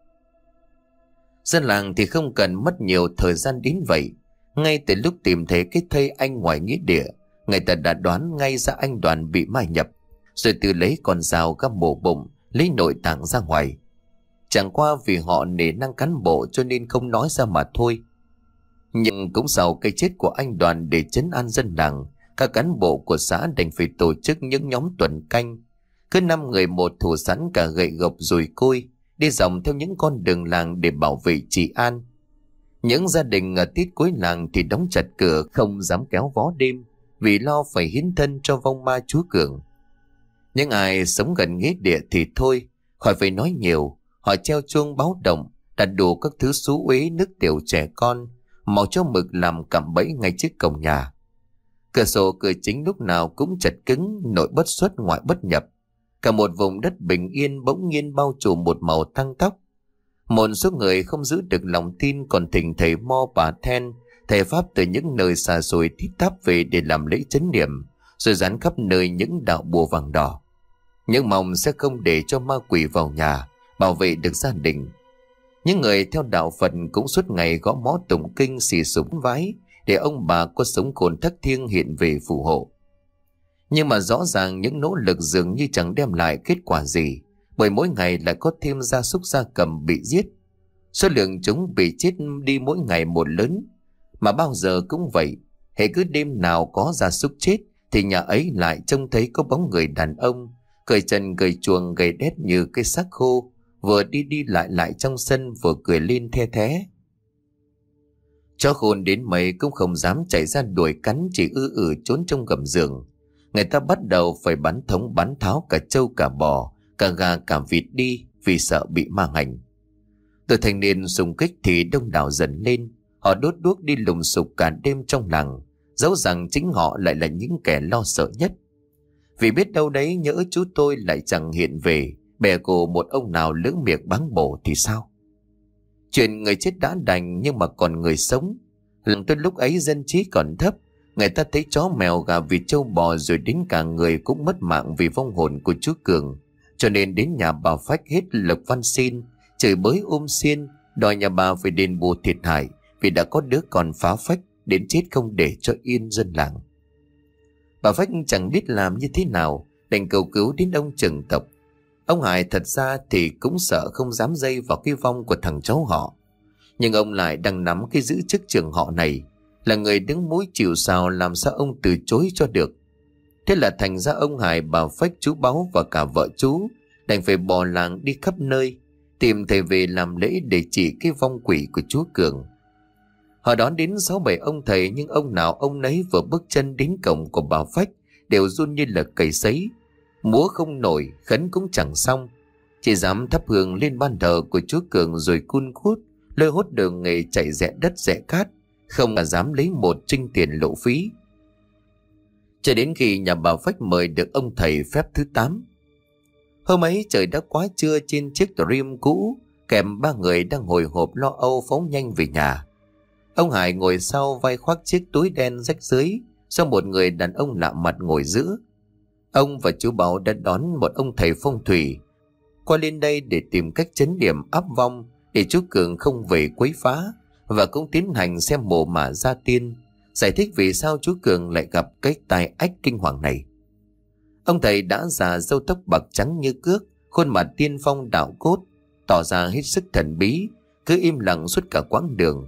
Dân làng thì không cần mất nhiều thời gian đến vậy. Ngay từ lúc tìm thấy cái thây anh ngoài nghĩa địa, người ta đã đoán ngay ra anh Đoàn bị mai nhập, rồi từ lấy con dao găm mổ bụng, lấy nội tạng ra ngoài. Chẳng qua vì họ nể năng cán bộ cho nên không nói ra mà thôi. Nhưng cũng sau cái chết của anh Đoàn, để trấn an dân làng, các cán bộ của xã đành phải tổ chức những nhóm tuần canh. Cứ năm người một thủ sẵn cả gậy gộc dùi côi, đi dòng theo những con đường làng để bảo vệ trị an. Những gia đình ở tít cuối làng thì đóng chặt cửa, không dám kéo vó đêm, vì lo phải hiến thân cho vong ma chú Cường. Những ai sống gần nghĩa địa thì thôi, khỏi phải nói nhiều. Họ treo chuông báo động, đặt đủ các thứ xú uế nước tiểu trẻ con, màu cho mực làm cạm bẫy ngay trước cổng nhà. Cửa sổ cửa chính lúc nào cũng chật cứng, nội bất xuất ngoại bất nhập. Cả một vùng đất bình yên bỗng nhiên bao trùm một màu tăng tóc. Một số người không giữ được lòng tin còn thỉnh thầy Mo bà Then, thầy Pháp từ những nơi xa xôi thiết tháp về để làm lễ chấn niệm, rồi dán khắp nơi những đạo bùa vàng đỏ, nhưng mong sẽ không để cho ma quỷ vào nhà, bảo vệ được gia đình. Những người theo đạo Phật cũng suốt ngày gõ mõ tụng kinh xì súng vái để ông bà có sống khôn thất thiêng hiện về phù hộ. Nhưng mà rõ ràng những nỗ lực dường như chẳng đem lại kết quả gì, bởi mỗi ngày lại có thêm gia súc gia cầm bị giết. Số lượng chúng bị chết đi mỗi ngày một lớn, mà bao giờ cũng vậy, hễ cứ đêm nào có gia súc chết thì nhà ấy lại trông thấy có bóng người đàn ông cởi trần cởi chuồng gầy đét như cây xác khô, vừa đi đi lại lại trong sân vừa cười lên the thé. Chó khôn đến mấy cũng không dám chạy ra đuổi cắn, chỉ ư ử trốn trong gầm giường. Người ta bắt đầu phải bắn thống bắn tháo cả trâu cả bò, cả gà cả vịt đi vì sợ bị ma hành. Từ thanh niên xung kích thì đông đảo dần lên, họ đốt đuốc đi lùng sục cả đêm trong làng, dẫu rằng chính họ lại là những kẻ lo sợ nhất. Vì biết đâu đấy nhỡ chú tôi lại chẳng hiện về, bè cổ một ông nào lưỡng miệng báng bổ thì sao? Chuyện người chết đã đành, nhưng mà còn người sống. Lần tôi lúc ấy dân trí còn thấp, người ta thấy chó mèo gà vịt trâu bò rồi đến cả người cũng mất mạng vì vong hồn của chú Cường, cho nên đến nhà bà Phách hết lực văn xin, chửi bới ôm xiên, đòi nhà bà phải đền bù thiệt hại vì đã có đứa con phá phách đến chết không để cho yên dân làng. Bà Phách chẳng biết làm như thế nào, đành cầu cứu đến ông trưởng tộc. Ông Hải thật ra thì cũng sợ không dám dây vào cái vong của thằng cháu họ, nhưng ông lại đang nắm cái giữ chức trưởng họ này, là người đứng mũi chịu sào, làm sao ông từ chối cho được. Thế là thành ra ông Hải, bà Phách, chú Báu và cả vợ chú đành phải bỏ làng đi khắp nơi tìm thầy về làm lễ để trị cái vong quỷ của chú Cường. Họ đón đến sáu bảy ông thầy, nhưng ông nào ông nấy vừa bước chân đến cổng của bà Phách đều run như là cầy sấy, múa không nổi, khấn cũng chẳng xong, chỉ dám thắp hương lên ban thờ của chú Cường rồi cun cút lôi hốt đường nghề chạy rẽ đất rẽ cát, không là dám lấy một trinh tiền lộ phí. Cho đến khi nhà bà Phách mời được ông thầy phép thứ tám. Hôm ấy trời đã quá trưa, trên chiếc Dream cũ kèm ba người đang hồi hộp lo âu phóng nhanh về nhà. Ông Hải ngồi sau vai khoác chiếc túi đen rách rưới, do một người đàn ông lạ mặt ngồi giữa. Ông và chú Bảo đã đón một ông thầy phong thủy qua lên đây để tìm cách trấn điểm áp vong để chú Cường không về quấy phá, và cũng tiến hành xem mồ mả gia tiên, giải thích vì sao chú Cường lại gặp cái tai ách kinh hoàng này. Ông thầy đã già, râu tóc bạc trắng như cước, khuôn mặt tiên phong đạo cốt, tỏ ra hết sức thần bí, cứ im lặng suốt cả quãng đường.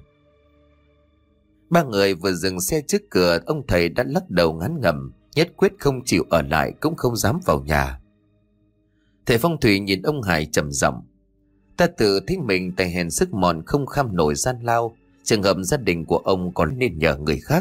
Ba người vừa dừng xe trước cửa, ông thầy đã lắc đầu ngán ngẩm, nhất quyết không chịu ở lại, cũng không dám vào nhà. Thầy phong thủy nhìn ông Hải trầm giọng: "Ta tự thấy mình tay hèn sức mòn, không kham nổi gian lao, trường hợp gia đình của ông còn nên nhờ người khác."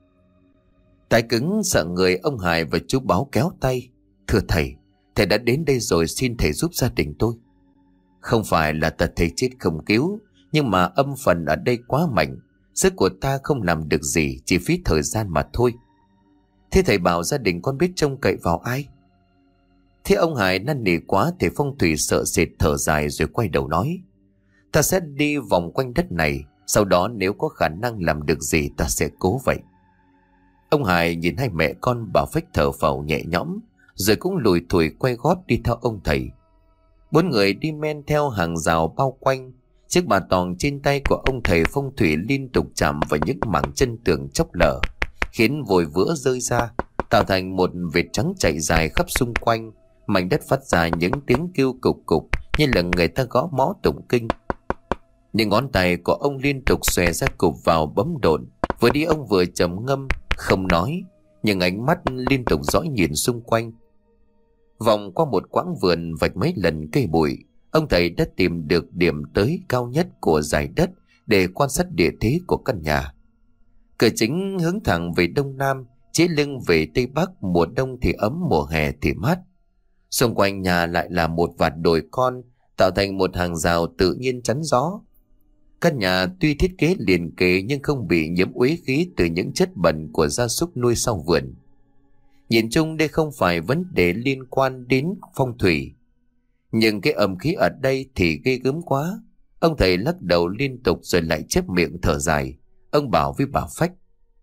Tại cứng sợ người, ông Hải và chú Báo kéo tay: "Thưa thầy, thầy đã đến đây rồi, xin thầy giúp gia đình tôi." "Không phải là ta thầy chết không cứu, nhưng mà âm phần ở đây quá mạnh, sức của ta không làm được gì, chỉ phí thời gian mà thôi." "Thế thầy bảo gia đình con biết trông cậy vào ai?" Thế ông Hải năn nỉ quá, thầy phong thủy sợ sệt thở dài rồi quay đầu nói: "Ta sẽ đi vòng quanh đất này, sau đó nếu có khả năng làm được gì ta sẽ cố vậy." Ông Hải nhìn hai mẹ con bà Phách thở phào nhẹ nhõm, rồi cũng lùi thủi quay gót đi theo ông thầy. Bốn người đi men theo hàng rào bao quanh. Chiếc bà tòng trên tay của ông thầy phong thủy liên tục chạm vào những mảng chân tường chốc lở, khiến vội vữa rơi ra, tạo thành một vệt trắng chạy dài khắp xung quanh. Mảnh đất phát ra những tiếng kêu cục cục như là người ta gõ mõ tụng kinh. Những ngón tay của ông liên tục xòe ra cụp vào bấm độn, vừa đi ông vừa trầm ngâm, không nói, nhưng ánh mắt liên tục dõi nhìn xung quanh. Vòng qua một quãng vườn vạch mấy lần cây bụi, ông thầy đã tìm được điểm tới cao nhất của dải đất để quan sát địa thế của căn nhà. Cửa chính hướng thẳng về đông nam, chĩa lưng về tây bắc, mùa đông thì ấm, mùa hè thì mát. Xung quanh nhà lại là một vạt đồi con, tạo thành một hàng rào tự nhiên chắn gió. Căn nhà tuy thiết kế liền kề nhưng không bị nhiễm uế khí từ những chất bẩn của gia súc nuôi sau vườn. Nhìn chung đây không phải vấn đề liên quan đến phong thủy, nhưng cái âm khí ở đây thì ghê gớm quá. Ông thầy lắc đầu liên tục rồi lại chép miệng thở dài. Ông bảo với bà Phách: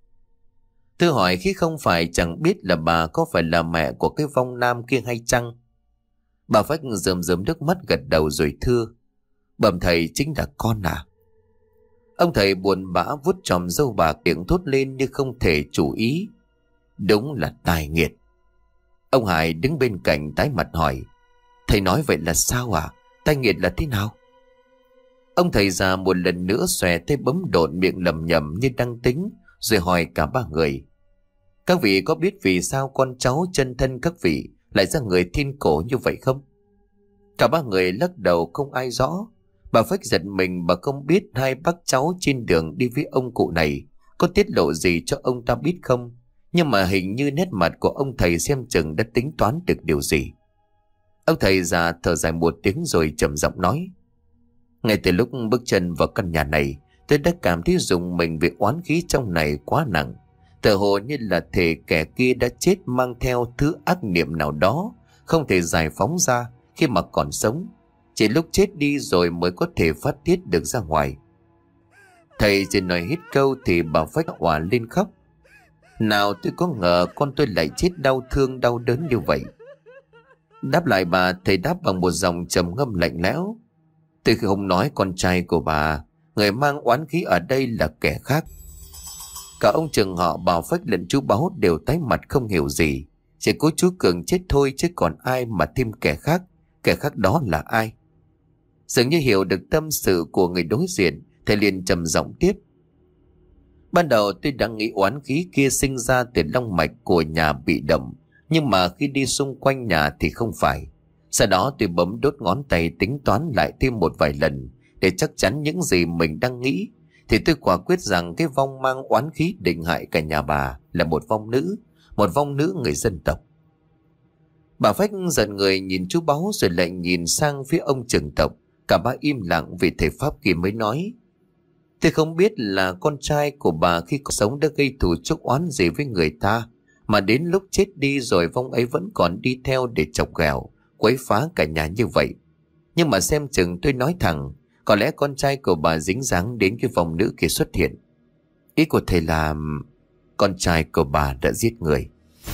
"Tôi hỏi khi không phải chẳng biết là bà có phải là mẹ của cái vong nam kia hay chăng?" Bà Phách rơm rớm nước mắt gật đầu rồi thưa: "Bẩm thầy, chính là con à." Ông thầy buồn bã vuốt chòm râu bạc, miệng thốt lên như không thể chủ ý: "Đúng là tài nghiệt." Ông Hải đứng bên cạnh tái mặt hỏi: "Thầy nói vậy là sao à? Tai nghiệt là thế nào?" Ông thầy già một lần nữa xòe tay bấm độn, miệng lầm nhầm như đang tính, rồi hỏi cả ba người: "Các vị có biết vì sao con cháu chân thân các vị lại ra người thiên cổ như vậy không?" Cả ba người lắc đầu không ai rõ. Bà Phách giật mình, bà không biết hai bác cháu trên đường đi với ông cụ này có tiết lộ gì cho ông ta biết không, nhưng mà hình như nét mặt của ông thầy xem chừng đã tính toán được điều gì. Ông thầy già thở dài một tiếng rồi trầm giọng nói: "Ngay từ lúc bước chân vào căn nhà này, tôi đã cảm thấy rùng mình vì oán khí trong này quá nặng. Tựa hồ như là thể kẻ kia đã chết mang theo thứ ác niệm nào đó không thể giải phóng ra khi mà còn sống, chỉ lúc chết đi rồi mới có thể phát tiết được ra ngoài." Thầy chỉ nói hết câu thì bà Phách òa lên khóc: "Nào tôi có ngờ con tôi lại chết đau thương đau đớn như vậy." Đáp lại bà, thầy đáp bằng một dòng trầm ngâm lạnh lẽo: "Tôi không nói con trai của bà, người mang oán khí ở đây là kẻ khác." Cả ông Trường họ, bà Phách lẫn chú Báu đều tái mặt không hiểu gì. Chỉ có chú Cường chết thôi, chứ còn ai mà thêm kẻ khác. Kẻ khác đó là ai? Dường như hiểu được tâm sự của người đối diện, thầy liền trầm giọng tiếp: "Ban đầu tôi đã nghĩ oán khí kia sinh ra từ long mạch của nhà bị động, nhưng mà khi đi xung quanh nhà thì không phải. Sau đó tôi bấm đốt ngón tay tính toán lại thêm một vài lần để chắc chắn những gì mình đang nghĩ, thì tôi quả quyết rằng cái vong mang oán khí định hại cả nhà bà là một vong nữ, một vong nữ người dân tộc." Bà Phách giận người nhìn chú Báu rồi lại nhìn sang phía ông trưởng tộc. Cả ba im lặng vì thầy pháp kia mới nói: "Tôi không biết là con trai của bà khi còn sống đã gây thù chuốc oán gì với người ta, mà đến lúc chết đi rồi vong ấy vẫn còn đi theo để chọc ghẹo, quấy phá cả nhà như vậy. Nhưng mà xem chừng tôi nói thẳng, có lẽ con trai của bà dính dáng đến cái vong nữ kia xuất hiện. Ý của thầy là con trai của bà đã giết người."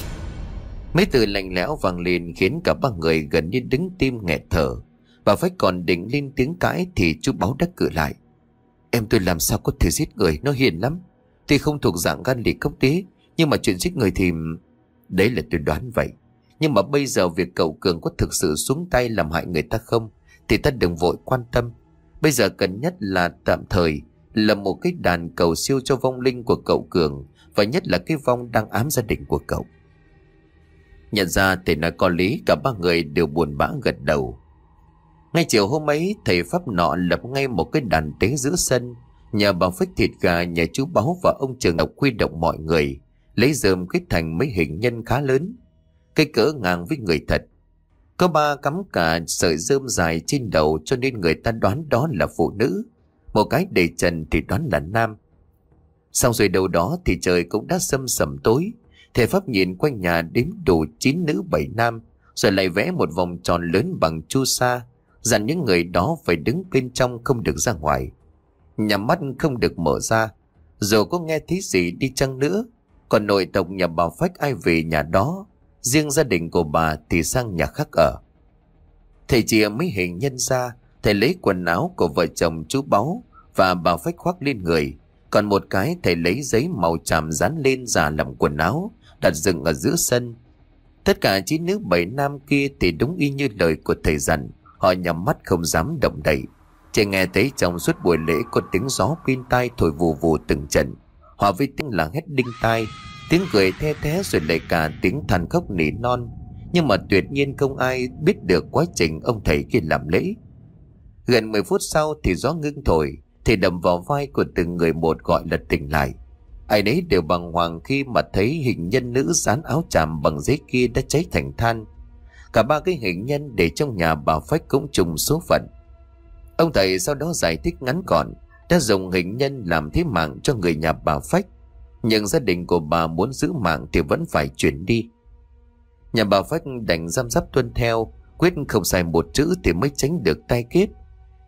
Mấy từ lạnh lẽo vang lên khiến cả ba người gần như đứng tim nghẹt thở. Bà Phách còn định lên tiếng cãi thì chú Báu đã cự lại: "Em tôi làm sao có thể giết người, nó hiền lắm. Tuy không thuộc dạng gan lì cốc tí, nhưng mà chuyện giết người thì... Đấy là tôi đoán vậy. Nhưng mà bây giờ việc cậu Cường có thực sự xuống tay làm hại người ta không thì ta đừng vội quan tâm. Bây giờ cần nhất là tạm thời là một cái đàn cầu siêu cho vong linh của cậu Cường, và nhất là cái vong đang ám gia đình của cậu." Nhận ra thầy nói có lý, cả ba người đều buồn bã gật đầu. Ngay chiều hôm ấy, thầy pháp nọ lập ngay một cái đàn tế giữa sân, nhờ bà Phách thịt gà, nhà chú Báu và ông Trường Ngọc huy động mọi người, lấy rơm kết thành mấy hình nhân khá lớn, cây cỡ ngang với người thật. Có ba cắm cả sợi rơm dài trên đầu, cho nên người ta đoán đó là phụ nữ, một cái để trần thì đoán là nam. Xong rồi đâu đó thì trời cũng đã sâm sầm tối. Thầy pháp nhìn quanh nhà đếm đủ chín nữ bảy nam, rồi lại vẽ một vòng tròn lớn bằng chu sa, dặn những người đó phải đứng bên trong không được ra ngoài, nhắm mắt không được mở ra, dù có nghe thấy gì đi chăng nữa. Còn nội tộc nhà bà Phách ai về nhà đó, riêng gia đình của bà thì sang nhà khác ở. Thầy chia mấy hình nhân ra, thầy lấy quần áo của vợ chồng chú Báu và bà Phách khoác lên người, còn một cái thầy lấy giấy màu tràm dán lên giả làm quần áo, đặt dựng ở giữa sân. Tất cả chín nữ bảy nam kia thì đúng y như lời của thầy dặn, họ nhắm mắt không dám động đậy. Chỉ nghe thấy trong suốt buổi lễ có tiếng gió bên tai thổi vù vù từng trận, hòa với tiếng là hét đinh tai, tiếng cười the thé, rồi lại cả tiếng than khóc nỉ non. Nhưng mà tuyệt nhiên không ai biết được quá trình ông thầy kia làm lễ. Gần mười phút sau thì gió ngưng thổi, thì đầm vào vai của từng người một gọi là tỉnh lại. Ai nấy đều bàng hoàng khi mà thấy hình nhân nữ dán áo tràm bằng giấy kia đã cháy thành than. Cả ba cái hình nhân để trong nhà bà Phách cũng trùng số phận. Ông thầy sau đó giải thích ngắn gọn, đã dùng hình nhân làm thế mạng cho người nhà bà Phách, nhưng gia đình của bà muốn giữ mạng thì vẫn phải chuyển đi. Nhà bà Phách đành răm rắp tuân theo, quyết không sai một chữ thì mới tránh được tai kết.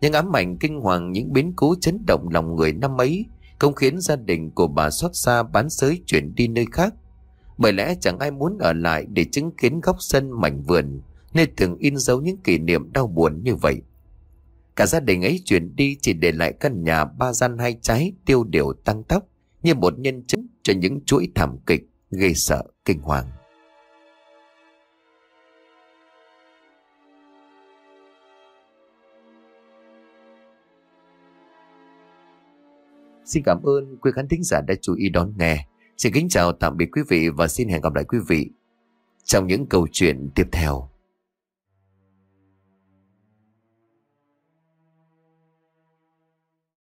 Những ám ảnh kinh hoàng, những biến cố chấn động lòng người năm ấy không khiến gia đình của bà xót xa bán xới chuyển đi nơi khác. Bởi lẽ chẳng ai muốn ở lại để chứng kiến góc sân mảnh vườn nơi từng in dấu những kỷ niệm đau buồn như vậy. Cả gia đình ấy chuyển đi chỉ để lại căn nhà ba gian hai trái tiêu điều tăng tóc như một nhân chứng cho những chuỗi thảm kịch gây sợ kinh hoàng. Xin cảm ơn quý khán thính giả đã chú ý đón nghe. Xin kính chào tạm biệt quý vị và xin hẹn gặp lại quý vị trong những câu chuyện tiếp theo.